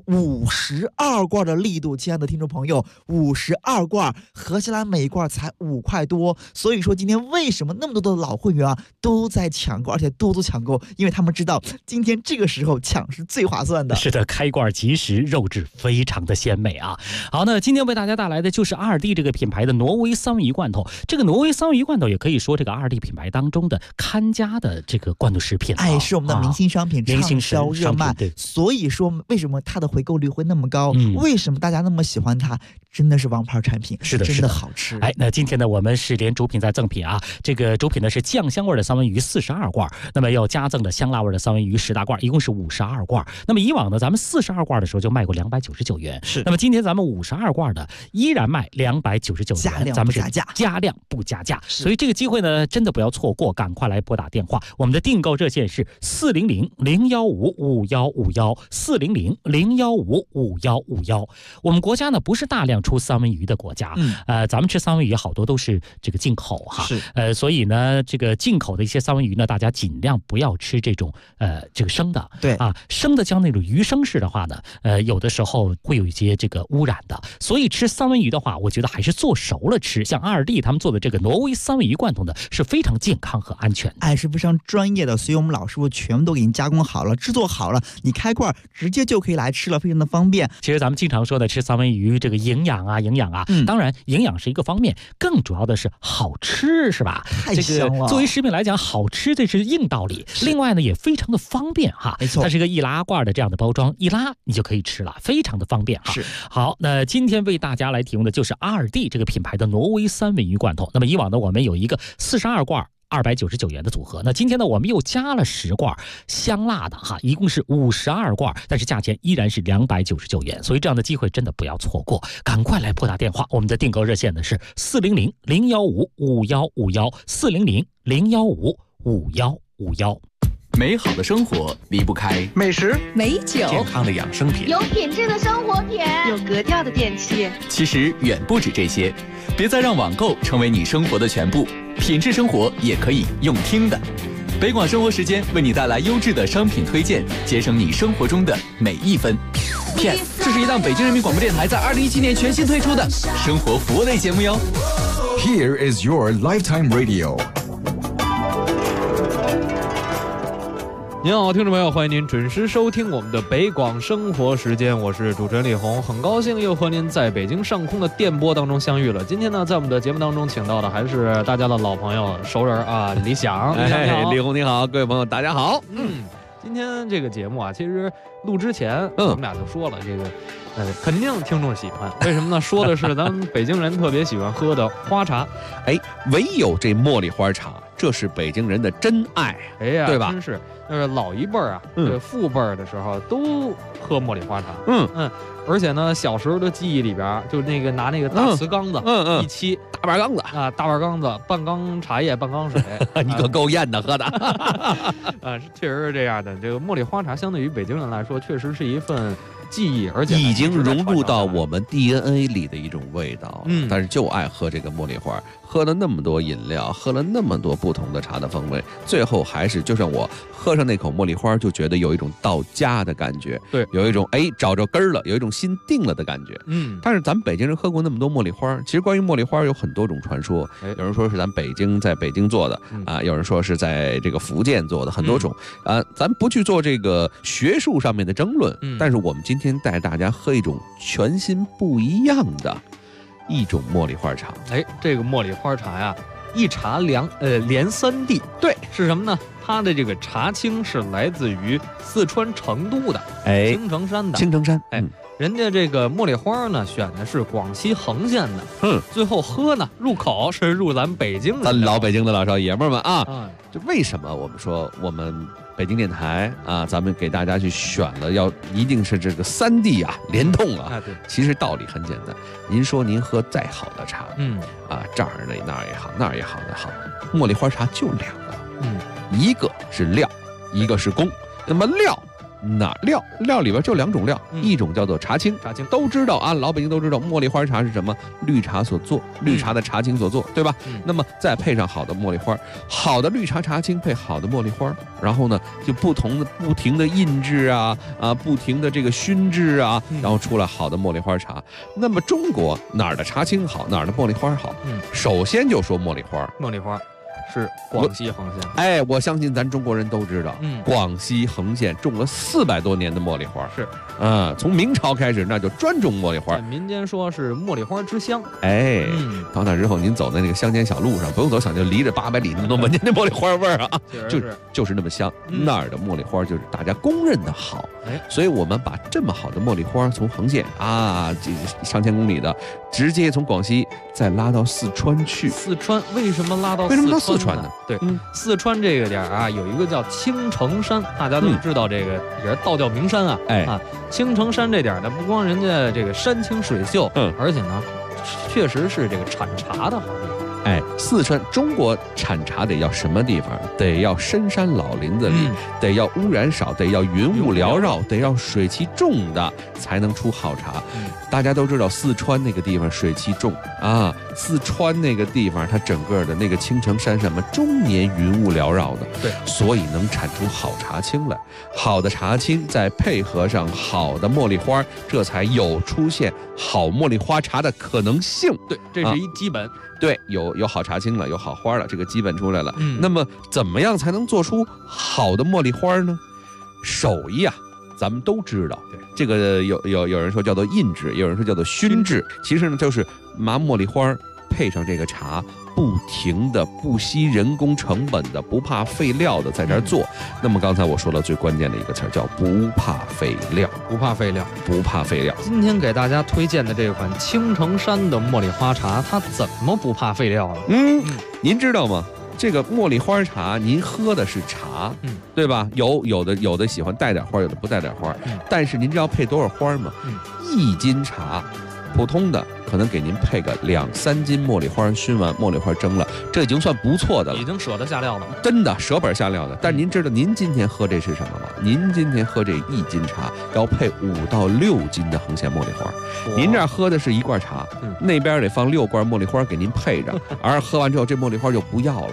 52罐的力度。亲爱的听众朋友，52罐合起来每一罐才5块多。所以说今天为什么那么多的老会员啊都在抢购，而且多抢购，因为他们知道今天这个时候抢是最划算的。 是的，开罐即食，肉质非常的鲜美啊。好，那今天为大家带来的就是阿尔蒂这个品牌的挪威三文鱼罐头。这个挪威三文鱼罐头也可以说这个阿尔蒂品牌当中的看家的这个罐头食品， 哎，是我们的明星商品，畅销热卖。所以说为什么它的回购率会那么高？为什么大家那么喜欢它？真的是王牌产品， 是的， 真的好吃。 哎，那今天呢，我们是连主品再赠品啊。这个主品呢是酱香味的三文鱼42罐，那么要加赠的香辣味的三文鱼10大罐，一共是52罐。那么以往呢，咱们42罐的时候就卖过299元， 是。 那么今天咱们52罐的依然卖299元，咱们是加量不加价。所以这个机会呢，真的不要错过，赶快来拨打电话。我们的订购热线是400-015-5151，400-015-5151。我们国家呢不是大量出三文鱼的国家，咱们吃三文鱼好多都是这个进口哈， 是， 所以呢，这个进口的一些三文鱼呢，大家尽量不要吃这种这个生的， 对啊，生的像那种鱼生式的话呢，有的时候会有一些这个污染的，所以吃三文鱼的话，我觉得还是做熟了吃。像阿尔蒂他们做的这个挪威三文鱼罐头呢，是非常健康和安全的， 哎，是非常专业的，所以我们老师傅全部都给你加工好了，制作好了，你开罐直接就可以来吃了，非常的方便。 其实咱们经常说的吃三文鱼这个营养啊，当然营养是一个方面，更主要的是好吃，是吧？ 太香了。 这个作为食品来讲，好吃这是硬道理。另外呢，也非常的方便哈， 没错， 它是一个易拉罐的这样的包装，一拉你就可以吃了，非常的方便哈。 是。 好，那今天为大家来提供的就是阿尔蒂这个品牌的挪威三文鱼罐头。那么以往呢，我们有一个42罐。299元的组合，那今天呢，我们又加了10罐香辣的哈，一共是52罐，但是价钱依然是299元，所以这样的机会真的不要错过，赶快来拨打电话。我们的订购热线呢是400-015-5151，400-015-5151。 美好的生活离不开美食、 美酒、 健康的养生品、 有品质的生活品、 有格调的电器。 其实远不止这些，别再让网购成为你生活的全部，品质生活也可以用听的。北广生活时间为你带来优质的商品推荐，节省你生活中的每一分。PS， 这是一档北京人民广播电台在2017年全新推出的生活服务类节目哟。 Here is your lifetime radio。 您好，听众朋友，欢迎您准时收听我们的北广生活时间，我是主持人李红，很高兴又和您在北京上空的电波当中相遇了。今天呢，在我们的节目当中请到的还是大家的老朋友、熟人啊，李想。 李红你好，各位朋友大家好。 今天这个节目啊，其实录之前我们俩就说了，这个肯定听众喜欢，为什么呢？说的是咱们北京人特别喜欢喝的花茶， 唯有这茉莉花茶，这是北京人的真爱，对吧？ 真是。老一辈儿啊，父辈儿的时候都喝茉莉花茶，而且呢，小时候的记忆里边，就那个拿那个大瓷缸子，一沏大板缸子啊，大板缸子，半缸茶叶，半缸水， 你可够艳的喝的啊，确实是这样的。这个茉莉花茶相对于北京人来说，确实是一份记忆，而且已经融入到我们 DNA 里的一种味道。但是就爱喝这个茉莉花，喝了那么多饮料，喝了那么多不同的茶的风味，最后还是就像我喝上那口茉莉花，就觉得有一种到家的感觉， 对， 有一种找着根儿了，有一种心定了的感觉。但是咱们北京人喝过那么多茉莉花，其实关于茉莉花有很多种传说，有人说是咱在北京做的啊，有人说是在这个福建做的，很多种啊，咱不去做这个学术上面的争论，但是我们今天带大家喝一种全新不一样的一种茉莉花茶。 这个茉莉花茶呀，一茶连三地， 对， 是什么呢？它的这个茶青是来自于四川成都的青城山的。 青城山， 人家这个茉莉花呢，选的是广西横县的。最后喝呢，入口是入咱北京的， 咱老北京的老少爷们们啊。就为什么我们说我们北京电台啊，咱们给大家去选了，要一定是这个三地啊联动啊。 对， 其实道理很简单，您说您喝再好的茶，这儿的那儿也好，那儿也好的好，茉莉花茶就两个，一个是料，一个是工。那么料里边就两种料，一种叫做茶青，都知道啊，老北京都知道，茉莉花茶是什么？绿茶所做，绿茶的茶青所做，对吧？那么再配上好的茉莉花，好的绿茶茶青配好的茉莉花，然后呢，就不停的印制啊，不停的这个熏制啊，然后出来好的茉莉花茶。那么中国哪儿的茶青好，哪儿的茉莉花好？首先就说茉莉花， 是广西横县。 我相信咱中国人都知道，广西横县种了400多年的茉莉花， 是从明朝开始那就专种茉莉花， 民间说是茉莉花之乡。 到那之后您走在那个乡间小路上，不用走小，就离着800里那么多闻见那茉莉花味儿啊，就是那么香。那儿的茉莉花就是大家公认的好，所以我们把这么好的茉莉花从横县啊，这上千公里的，直接从广西再拉到四川去。 四川为什么拉到四川呢？对，四川这个点啊，有一个叫青城山，大家都知道这个也是道教名山啊。青城山这点呢，不光人家这个山清水秀，而且呢，确实是这个产茶的好地方。 四川中国产茶得要什么地方？得要深山老林子里，得要污染少，得要云雾缭绕，得要水汽重的才能出好茶。大家都知道四川那个地方水汽重啊，四川那个地方它整个的那个青城山上面终年云雾缭绕的， 对， 所以能产出好茶青来。好的茶青再配合上好的茉莉花，这才有出现好茉莉花茶的可能性。 对，这是一基本。 对，有好茶青了，有好花了，这个基本出来了。那么怎么样才能做出好的茉莉花呢？手艺啊，咱们都知道，这个有人说叫做印制，有人说叫做熏制。其实呢，就是拿茉莉花配上这个茶，不停的不惜人工成本的，不怕废料的在这儿做。那么刚才我说了最关键的一个词儿叫不怕废料， 不怕废料， 不怕废料。 今天给大家推荐的这款青城山的茉莉花茶，它怎么不怕废料了？ 您知道吗？这个茉莉花茶，您喝的是茶，对吧？有的喜欢带点花，有的不带点花。但是您知道配多少花吗？1斤茶，普通的可能给您配个2-3斤茉莉花，熏完茉莉花蒸了，这已经算不错的了， 已经舍得下料了， 真的舍本下料的。但您知道您今天喝这是什么吗？您今天喝这1斤茶要配5到6斤的横线茉莉花。您这儿喝的是1罐茶，那边得放6罐茉莉花给您配着，而喝完之后这茉莉花就不要了。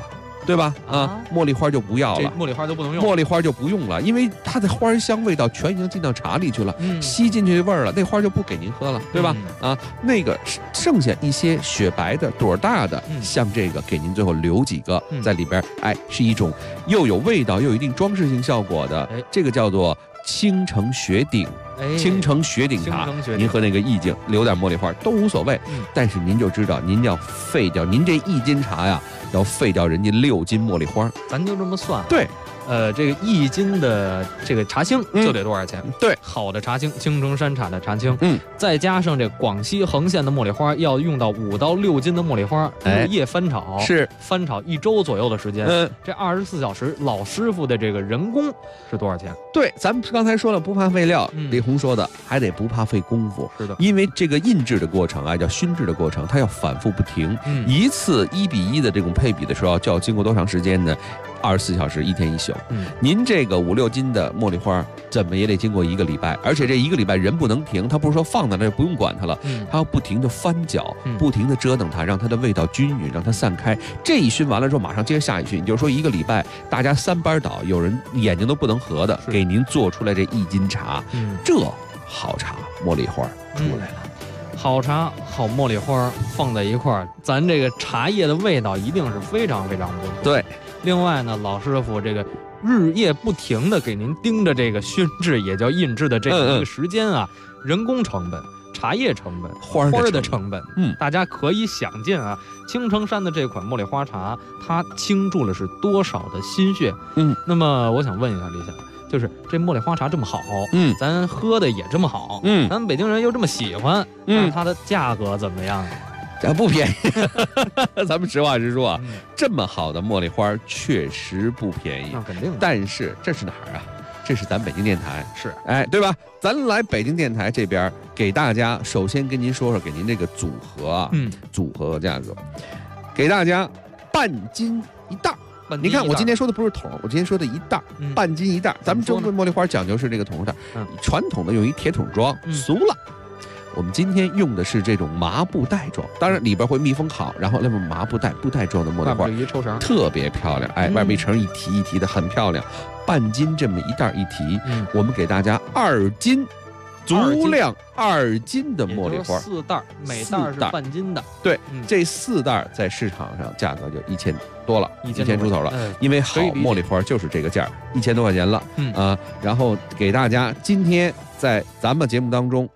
对吧？茉莉花就不要了， 茉莉花都不能用， 茉莉花就不用了，因为它的花香味道全已经进到茶里去了，吸进去味儿了，那花就不给您喝了，对吧？那个剩下一些雪白的朵大的，像这个给您最后留几个在里边，是一种又有味道又有一定装饰性效果的，这个叫做青城雪顶。青城雪顶茶，您和那个意境留点茉莉花都无所谓，但是您就知道您要废掉您这1斤茶呀，要废掉人家6斤茉莉花， 咱就这么算。 对。 这个1斤的这个茶青就得多少钱？ 对， 好的茶青，青城山产的茶青，再加上这广西横县的茉莉花，要用到5到6斤的茉莉花，日夜翻炒， 是翻炒1周左右的时间。这24小时老师傅的这个人工是多少钱？ 对，咱们刚才说了不怕费料，李红说的还得不怕费功夫。 是的， 因为这个印制的过程叫熏制的过程，它要反复不停，一次1比1的这种配比的时候，就要经过多长时间呢？24小时，1天1宿。您这个5、6斤的茉莉花，怎么也得经过1个礼拜，而且这1个礼拜人不能停，它不是说放在那不用管它了，它要不停的翻搅，不停的折腾它，让它的味道均匀，让它散开。这一熏完了之后，马上接着下一熏，就是说1个礼拜，大家3班倒，有人眼睛都不能合的，给您做出来这1斤茶，这好茶茉莉花出来了。 好茶好茉莉花放在一块儿，咱这个茶叶的味道一定是非常非常不错。 对， 另外呢，老师傅这个日夜不停的给您盯着这个熏制，也叫印制的这个时间啊，人工成本、茶叶成本、花的成本，大家可以想见啊，青城山的这款茉莉花茶，它倾注了是多少的心血。那么我想问一下李想，就是这茉莉花茶这么好，咱喝的也这么好，咱北京人又这么喜欢，那它的价格怎么样啊？ 不便宜，咱们实话实说啊，这么好的茉莉花确实不便宜， 那肯定的。 但是这是哪儿啊？这是咱北京电台， 是对吧？咱来北京电台这边给大家，首先跟您说说，给您这个组合啊，组合价格，给大家半斤1袋。你看，我今天说的不是桶，我今天说的1袋，半斤1袋。咱们中国茉莉花讲究是这个桶袋，传统的用一铁桶装，俗了。我们今天用的是这种麻布袋装，当然里边会密封好，然后那么麻布袋装的茉莉花， 抽绳特别漂亮，外面一层一提一提的，很漂亮。半斤这么1袋一提，我们给大家2斤，足量2斤的茉莉花 ，4袋，每袋是半斤的。 对，这4袋在市场上价格就1000多了，1000出头了，因为好茉莉花就是这个价，1000多块钱了然后给大家今天在咱们节目当中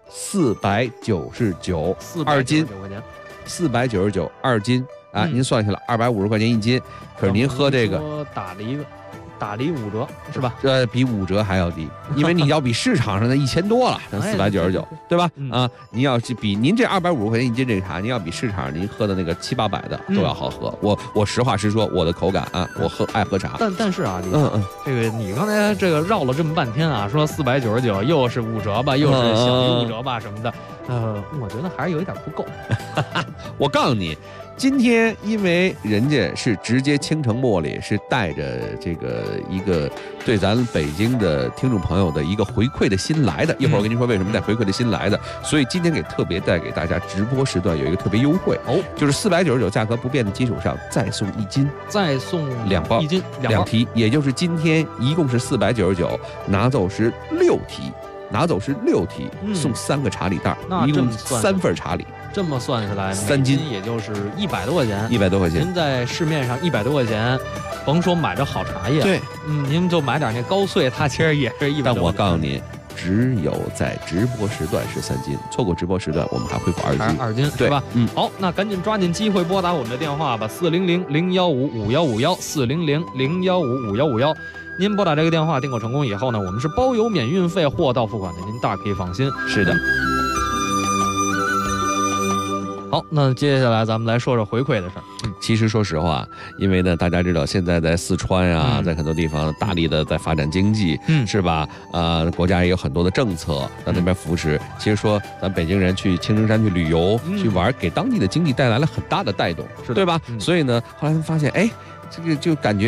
499，2斤，499 2斤啊，您算下来250块钱1斤，可是您喝这个打了5折是吧？ 比5折还要低，因为你要比市场上的1000多了，剩499，对吧？您要是比您这250块钱1斤这个茶，您要比市场上您喝的那个700-800的都要好喝。我实话实说，我的口感啊，我爱喝茶。 但是啊，这个你刚才这个绕了这么半天啊，说499又是5折吧，又是小于5折吧什么的，我觉得还是有一点不够。 我告诉你。今天因为人家是直接青城茉莉，是带着这个一个对咱北京的听众朋友的一个回馈的心来的，一会儿我跟您说为什么带回馈的心来的，所以今天特别带给大家直播时段有一个特别优惠就是499价格不变的基础上再送1斤，再送2包，1斤2提，也就是今天一共是499，拿走是6提，送3个茶礼袋，一共3份茶礼。 这么算下来 ，3斤也就是100多块钱。 100多块钱， 您在市面上100多块钱，甭说买着好茶叶， 对， 您就买点那高碎，它其实也是100多块钱。 但我告诉你，只有在直播时段是3斤，错过直播时段，我们还恢复2斤， 是吧？好，那赶紧抓紧机会拨打我们的电话吧，400-015-5151，400-015-5151。您拨打这个电话订购成功以后呢，我们是包邮免运费，货到付款的，您大可以放心。 是的。 好，那接下来咱们来说说回馈的事儿。 其实说实话，因为呢，大家知道现在在四川啊，在很多地方大力的在发展经济，是吧？国家也有很多的政策在那边扶持。其实说咱北京人去青城山去旅游、去玩，给当地的经济带来了很大的带动，对吧？所以呢，后来发现，这个就感觉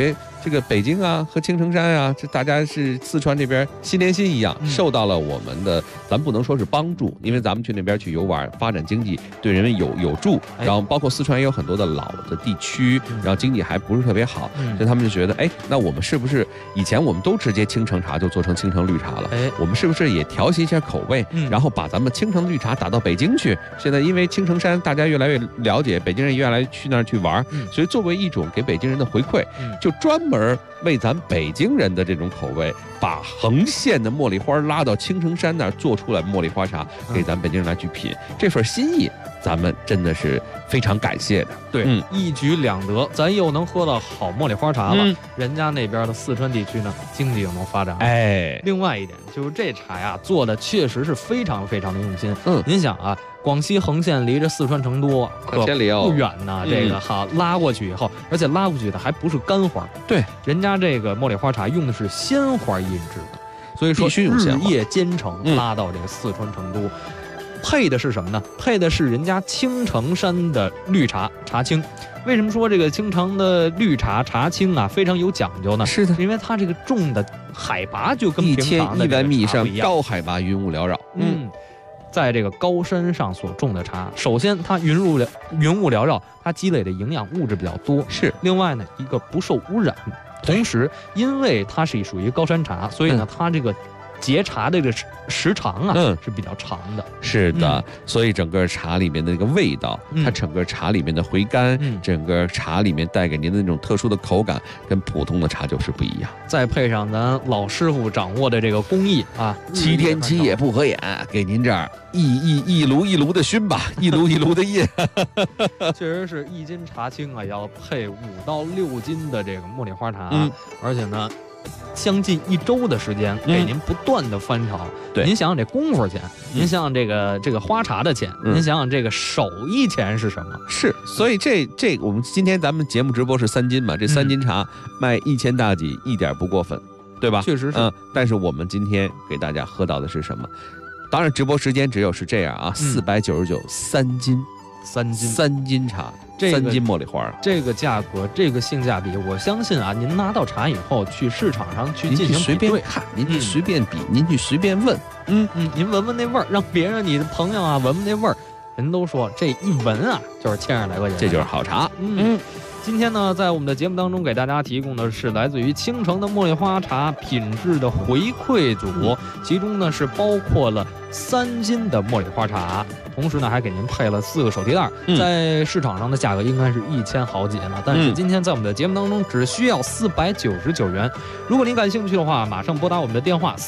这个北京啊和青城山啊，这大家是四川这边心连心一样，受到了我们的，咱不能说是帮助，因为咱们去那边去游玩，发展经济，对人们有助。然后包括四川也有很多的老的地区，然后经济还不是特别好，所以他们就觉得，哎，那我们是不是以前我们都直接青城茶就做成青城绿茶了？我们是不是也调节一下口味，然后把咱们青城绿茶打到北京去？现在因为青城山大家越来越了解，北京人越来越去那儿去玩，所以作为一种给北京人的回馈，就专门为咱北京人的这种口味，把横线的茉莉花拉到青城山那儿做出来茉莉花茶，给咱北京人来去品，这份心意咱们真的是非常感谢的。 对，一举两得，咱又能喝到好茉莉花茶了，人家那边的四川地区呢，经济又能发展。另外一点就是这茶呀做的确实是非常非常的用心。您想啊，广西横线离着四川成都可不远呢，这个好拉过去以后，而且拉过去的还不是干花， 对， 人家这个茉莉花茶用的是鲜花印制的，所以说日夜兼程拉到这个四川成都。配的是什么呢？配的是人家青城山的绿茶茶青。为什么说这个青城的绿茶茶青啊非常有讲究呢？ 是的， 因为它这个种的海拔就跟平常的 1100米以上高海拔云雾缭绕。 在这个高山上所种的茶，首先它云雾缭绕，它积累的营养物质比较多。 是， 另外呢，一个不受污染，同时因为它是属于高山茶，所以呢，它这个结茶的这个时长啊，是比较长的。 是的，所以整个茶里面的那个味道，它整个茶里面的回甘，整个茶里面带给您的那种特殊的口感，跟普通的茶就是不一样。 再配上咱老师傅掌握的这个工艺啊 ，7天7夜不合眼，给您这儿一炉一炉的熏吧，一炉一炉的印。 确实是1斤茶青啊，要配5到6斤的这个茉莉花茶，而且呢，将近1周的时间给您不断的翻炒。 对， 您想想这功夫钱，您想想这个花茶的钱，您想想这个手艺钱是什么？ 是，所以这我们今天咱们节目直播是3斤嘛，这3斤茶卖1000大几，一点不过分，对吧？ 确实是。 但是我们今天给大家喝到的是什么？当然直播时间只有是这样啊，499 3斤茶。3斤茉莉花， 这个价格，这个性价比，我相信啊，您拿到茶以后，去市场上去进行随便看，您去随便比，您去随便问， 您闻闻那味儿，让别人你的朋友啊闻闻那味儿，人都说这一闻啊就是1000来块钱， 这就是好茶。 今天呢，在我们的节目当中给大家提供的是来自于青城的茉莉花茶品质的回馈组，其中呢是包括了3斤的茉莉花茶，同时呢还给您配了4个手提袋，在市场上的价格应该是1000好几呢，但是今天在我们的节目当中只需要499元。如果您感兴趣的话，马上拨打我们的电话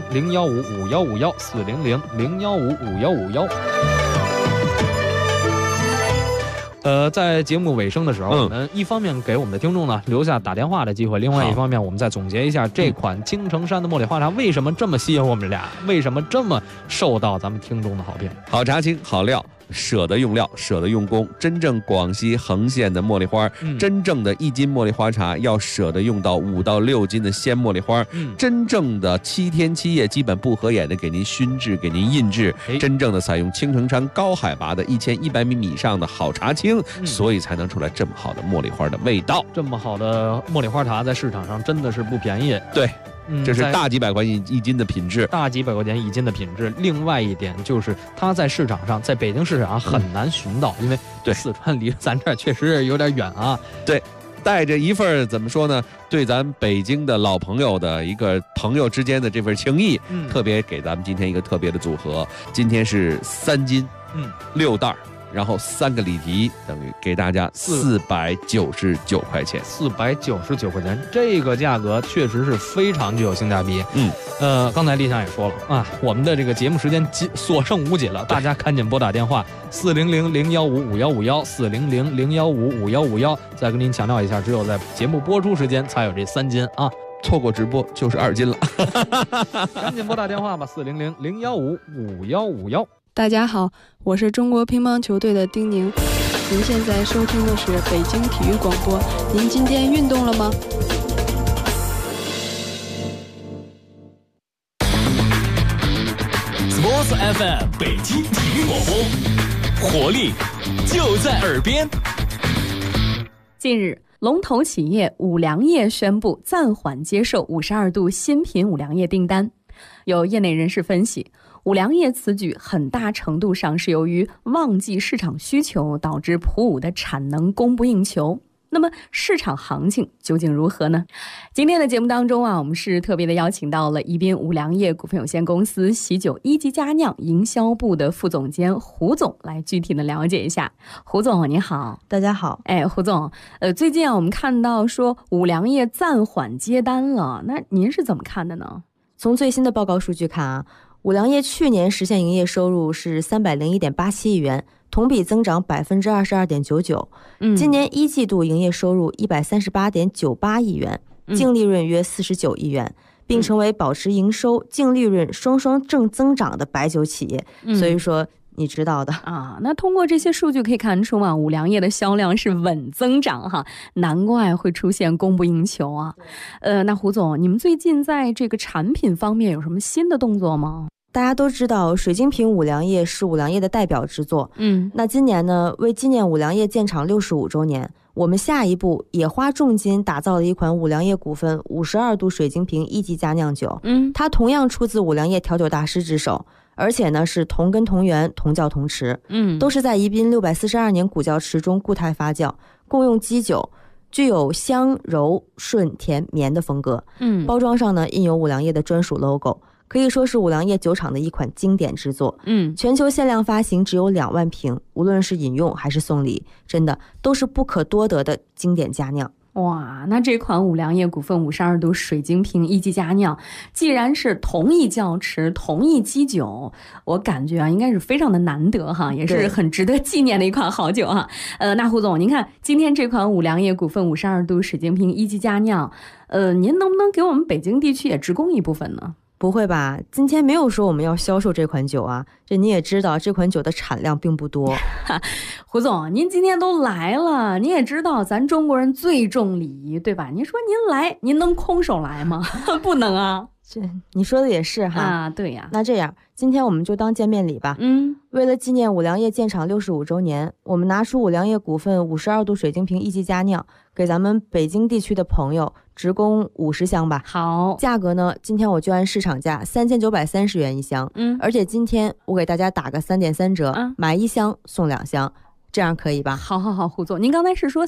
400-015-5151 400-015-5151。在节目尾声的时候，我们一方面给我们的听众呢留下打电话的机会，另外一方面我们再总结一下这款青城山的茉莉花茶为什么这么吸引我们俩，为什么这么受到咱们听众的好评。 好茶青，好料，舍得用料，舍得用功，真正广西横线的茉莉花，真正的1斤茉莉花茶要舍得用到5到6斤的鲜茉莉花，真正的7天7夜基本不合眼的给您熏制，给您印制，真正的采用青城山高海拔的1100米以上的好茶青，所以才能出来这么好的茉莉花的味道。 这么好的茉莉花茶在市场上真的是不便宜。 对。这是大几百块钱1斤的品质， 大几百块钱1斤的品质。另外一点就是它在市场上，在北京市场上很难寻到，因为四川离咱这儿确实有点远啊。 对，带着一份怎么说呢？对咱北京的老朋友的一个朋友之间的这份情谊，特别给咱们今天一个特别的组合。今天是3斤，6袋。然后3个里提，等于给大家499块钱。 499块钱，这个价格确实是非常具有性价比。刚才丽香也说了啊，我们的这个节目时间所剩无几了，大家赶紧拨打电话400-015-5151 400-015-5151。再跟您强调一下，只有在节目播出时间才有这3斤啊。 错过直播就是2斤了。 赶紧拨打电话吧，400-015-5151。 大家好，我是中国乒乓球队的丁宁。您现在收听的是北京体育广播。您今天运动了吗 ？Sports FM 北京体育广播，活力就在耳边。 近日， 龙头企业五粮液宣布暂缓接受52度新品五粮液订单。有业内人士分析，五粮液此举很大程度上是由于旺季市场需求导致普五的产能供不应求。那么市场行情究竟如何呢？今天的节目当中我们是特别的邀请到了宜宾五粮液股份有限公司喜酒一级佳酿营销部的副总监胡总来具体的了解一下。胡总你好。 大家好。 胡总，最近我们看到说五粮液暂缓接单了，那您是怎么看的呢？ 从最新的报告数据看五粮液去年实现营业收入是301.87亿元，同比增长22.99%。今年一季度营业收入138.98亿元，净利润约49亿元，并成为保持营收、净利润双双正增长的白酒企业。所以说你知道的那通过这些数据可以看出五粮液的销量是稳增长哈，难怪会出现供不应求啊。那胡总，你们最近在这个产品方面有什么新的动作吗？ 大家都知道水晶瓶五粮液是五粮液的代表之作。那今年呢，为纪念五粮液建厂65周年，我们下一步也花重金打造了一款五粮液股份52度水晶瓶一级佳酿酒。它同样出自五粮液调酒大师之手，而且呢是同根同源同窖同池，都是在宜宾642年古窖池中固态发酵，共用基酒，具有香柔顺甜绵的风格。包装上呢印有五粮液的专属 logo， 可以说是五粮液酒厂的一款经典之作。全球限量发行只有2万瓶，无论是饮用还是送礼，真的都是不可多得的经典佳酿。 哇，那这款五粮液股份52度水晶瓶一级佳酿，既然是同一窖池同一基酒，我感觉应该是非常的难得哈，也是很值得纪念的一款好酒哈。那胡总，您看今天这款五粮液股份52度水晶瓶一级佳酿，您能不能给我们北京地区也直供一部分呢？ 不会吧，今天没有说我们要销售这款酒啊，这你也知道这款酒的产量并不多。 胡总，您今天都来了，您也知道咱中国人最重礼仪，对吧？您说您来，您能空手来吗？不能啊。 这你说的也是哈。 对呀。 那这样今天我们就当见面礼吧。为了纪念五粮液建厂65周年，我们拿出五粮液股份52度水晶瓶一级佳酿，给咱们北京地区的朋友直供50箱吧。 好， 价格呢，今天我就按市场价3930元一箱。而且今天我给大家打个3.3折，买1箱送2箱。这样可以吧？ 好，胡总，您刚才是说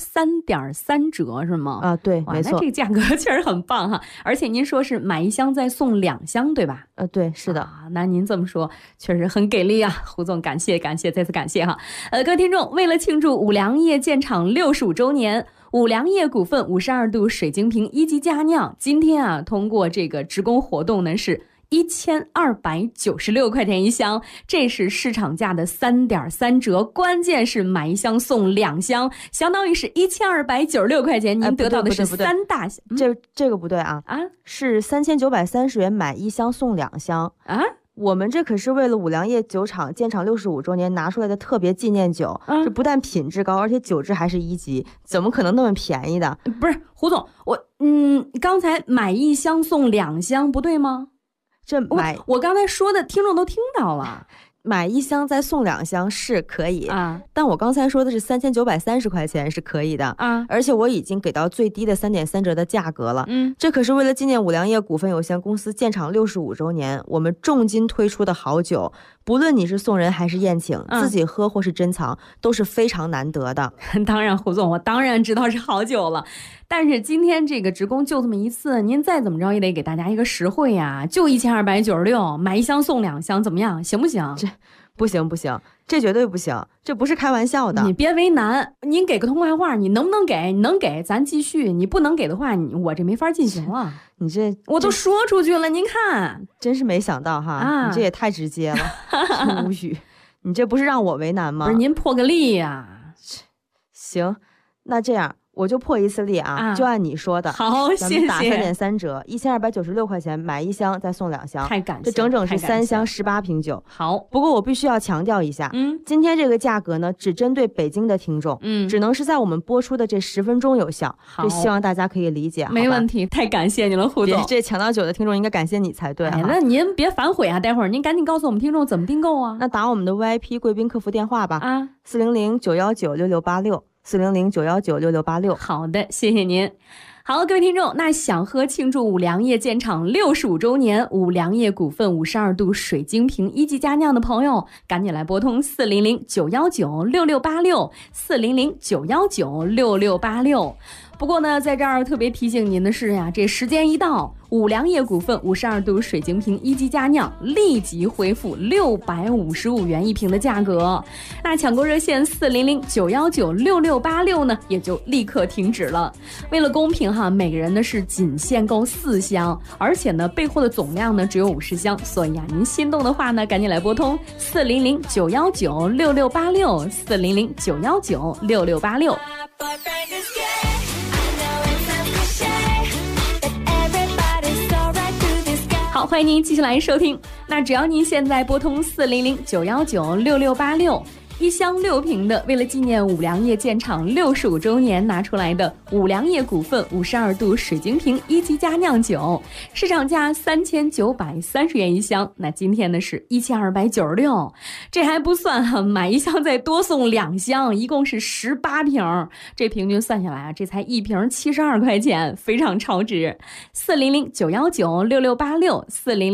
3.3折是吗？ 对，没错。 那这个价格确实很棒哈，而且您说是买1箱再送2箱，对吧？ 对，是的。 那您这么说确实很给力啊，胡总，感谢，再次感谢哈。各位听众，为了庆祝五粮液建厂65周年，五粮液股份52度水晶瓶一级佳酿，今天通过这个直供活动呢是1296块钱一箱，这是市场价的3.3折，关键是买1箱送2箱，相当于是1296块钱，您得到的是3大箱。 这个不对啊，是3930元买1箱送2箱啊。我们这可是为了五粮液酒厂建厂65周年拿出来的特别纪念酒，这不但品质高，而且酒质还是1级，怎么可能那么便宜的？ 不是胡总，刚才买1箱送2箱不对吗？我刚才说的听众都听到了， 买1箱再送2箱是可以啊，但我刚才说的是3930块钱是可以的啊，而且我已经给到最低的3.3折的价格了。这可是为了纪念五粮液股份有限公司建厂65周年，我们重金推出的好酒，不论你是送人还是宴请，自己喝或是珍藏，都是非常难得的。 当然，胡总，我当然知道是好酒了。但是今天这个直供就这么一次，您再怎么着也得给大家一个实惠呀，就1296，买1箱送2箱，怎么样？行不行？ 这不行，这绝对不行，这不是开玩笑的。 你别为难，您给个通话话，你能不能给？你能给咱继续，你不能给的话，我这没法进行了。 你这我都说出去了，您看， 真是没想到哈，你这也太直接了，无语。你这不是让我为难吗？ 不是，您破个例呀。 行，那这样。我就破一次例啊，就按你说的。 好，谢谢。 咱们打3.3折，1296块钱买1箱再送2箱， 太感谢， 这整整是3箱18瓶酒。 好， 不过我必须要强调一下，今天这个价格呢，只针对北京的听众，只能是在我们播出的这10分钟有效。这希望大家可以理解。 没问题，太感谢你了，胡总。 这抢到酒的听众应该感谢你才对。 那您别反悔啊，待会儿您赶紧告诉我们听众怎么订购啊。 那打我们的 VIP 贵宾客服电话吧，400-919-6686。 400-919-6686。 好的，谢谢您。好，各位听众，那想喝庆祝五粮液建厂65周年五粮液股份52度水晶瓶1级佳酿的朋友，赶紧来拨通400-919-6686 400-919-6686。不过呢，在这儿特别提醒您的是呀，这时间一到，五粮液股份52度水晶瓶1级佳酿立即恢复655元一瓶的价格。那抢购热线400-919-6686呢，也就立刻停止了。为了公平哈，每个人呢是仅限购4箱，而且呢备货的总量呢只有50箱，所以啊，您心动的话呢，赶紧来拨通400-919-6686 400-919-6686。好，欢迎您继续来收听。那只要您现在拨通400-919-6686，一箱6瓶的，为了纪念五粮液建厂65周年拿出来的五粮液股份52度水晶瓶1级佳酿酒，市场价3930元一箱，那今天呢是1296，这还不算哈，买一箱再多送2箱，一共是18瓶，这平均算下来啊，这才一瓶72块钱，非常超值。400-919-6686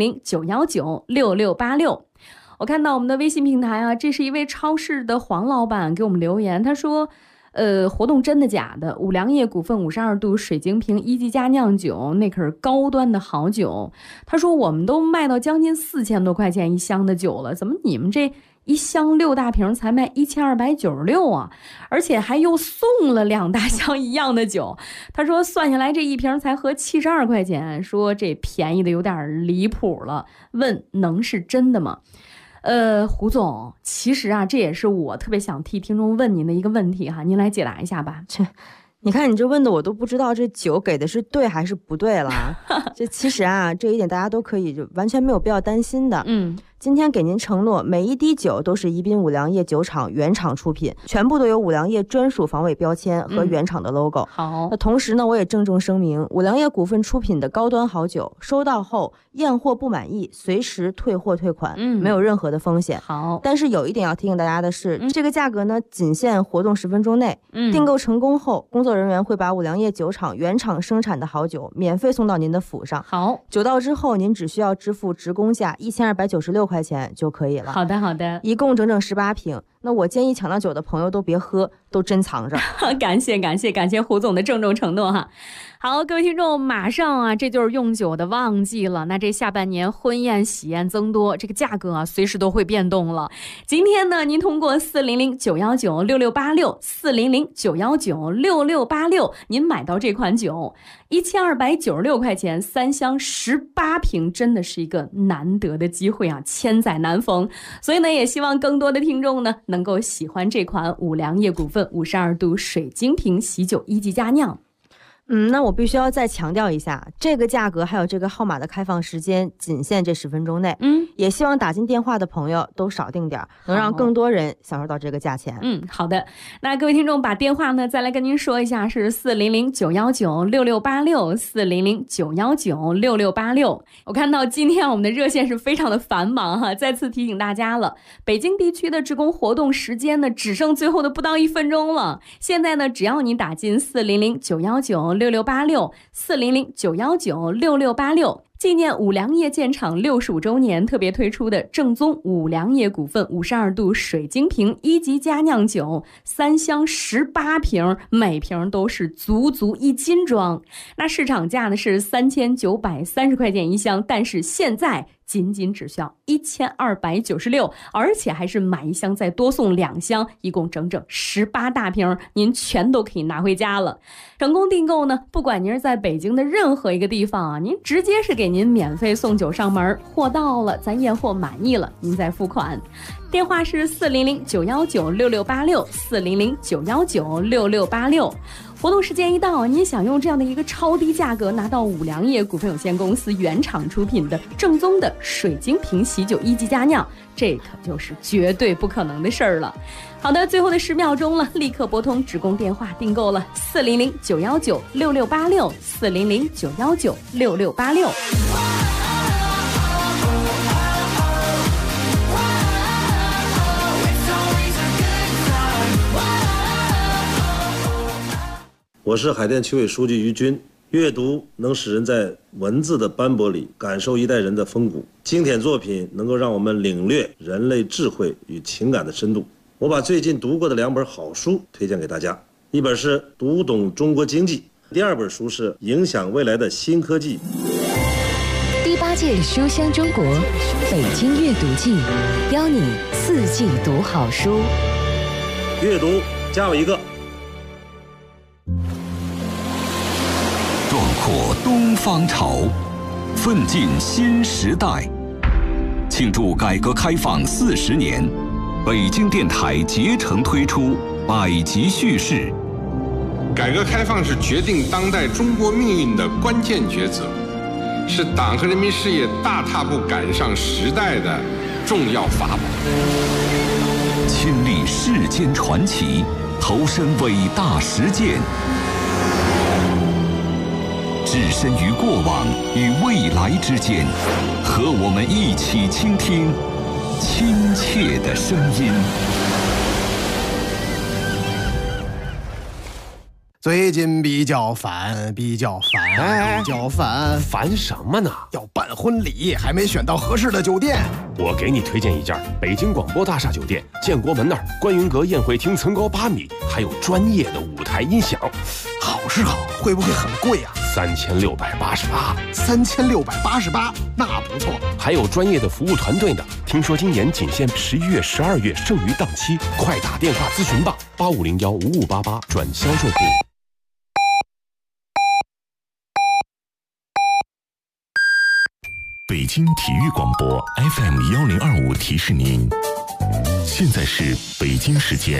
400-919-6686。我看到我们的微信平台啊，这是一位超市的黄老板给我们留言，他说活动真的假的？五粮液股份52度水晶瓶1级佳酿酒，那可是高端的好酒。他说我们都卖到将近4000多块钱一箱的酒了，怎么你们这一箱6大瓶才卖1296啊？而且还又送了2大箱一样的酒。他说算下来这一瓶才合72块钱，说这便宜的有点离谱了，问能是真的吗？胡总，其实啊，这也是我特别想替听众问您的一个问题哈，您来解答一下吧。 你看你这问的我都不知道这酒给的是对还是不对了。这其实啊，这一点大家都可以就完全没有必要担心的。今天给您承诺，每一滴酒都是宜宾五粮液酒厂原厂出品，全部都有五粮液专属防伪标签和原厂的 logo。好，那同时呢，我也郑重声明，五粮液股份出品的高端好酒，收到后验货不满意，随时退货退款，没有任何的风险。好，但是有一点要提醒大家的是，这个价格呢，仅限活动10分钟内。订购成功后，工作人员会把五粮液酒厂原厂生产的好酒免费送到您的府上。好，酒到之后，您只需要支付职工价1296块钱就可以了。好的，好的，一共整整18瓶。那我建议抢到酒的朋友都别喝，都珍藏着。感谢胡总的郑重承诺哈。好，各位听众，马上啊，这就是用酒的旺季了。那这下半年婚宴喜宴增多，这个价格啊随时都会变动了。今天呢，您通过400-919-6686 400-919-6686，您买到这款酒1296块钱，3箱18瓶，真的是一个难得的机会啊，千载难逢。所以呢，也希望更多的听众呢能够喜欢这款五粮液股份52度水晶瓶喜酒1级佳酿。那我必须要再强调一下，这个价格还有这个号码的开放时间仅限这10分钟内。也希望打进电话的朋友都少订点，能让更多人享受到这个价钱。好的。那各位听众把电话呢再来跟您说一下，是400-919-6686 400-919-6686。我看到今天我们的热线是非常的繁忙哈，再次提醒大家了，北京地区的职工活动时间呢只剩最后的不到1分钟了。现在呢，只要你打进400-919-6686 400-919-6686，纪念五粮液建厂65周年特别推出的正宗五粮液股份52度水晶瓶1级佳酿酒，3箱18瓶，每瓶都是足1斤装。那市场价呢是3930块钱一箱，但是现在仅只需要1296，而且还是买一箱再多送2箱，一共整整18大瓶，您全都可以拿回家了。成功订购呢，不管您是在北京的任何一个地方啊，您直接是给您免费送酒上门，货到了咱验货满意了，您再付款。电话是400-919-6686 400-919-6686。活动时间一到，您想用这样的一个超低价格拿到五粮液股份有限公司原厂出品的正宗的水晶瓶喜酒1级佳酿，这可就是绝对不可能的事儿了。好的，最后的10秒钟了，立刻拨通职工电话订购了400-919-6686 400-919-6686。 我是海淀区委书记于军。阅读能使人在文字的斑驳里感受一代人的风骨，经典作品能够让我们领略人类智慧与情感的深度。我把最近读过的2本好书推荐给大家，一本是《读懂中国经济》，第2本书是《影响未来的新科技》。 第8届书香中国北京阅读季，邀你4季读好书。 阅读加我一个。 壮阔东方潮，奋进新时代。庆祝改革开放40年，北京电台竭诚推出百集叙事。 改革开放是决定当代中国命运的关键抉择，是党和人民事业大踏步赶上时代的重要法宝。 亲历世间传奇，投身伟大实践。置身于过往与未来之间，和我们一起倾听亲切的声音。 最近比较烦， 烦什么呢？ 要办婚礼，还没选到合适的酒店。 我给你推荐一家北京广播大厦酒店，建国门那儿观云阁宴会厅层高8米，还有专业的舞台音响。 好是好，会不会很贵啊 ？3688。 3688，那不错。 还有专业的服务团队呢。听说今年仅限11月、12月剩余档期，快打电话咨询吧，85015588转销售部。 北京体育广播 FM 1025提示您，现在是北京时间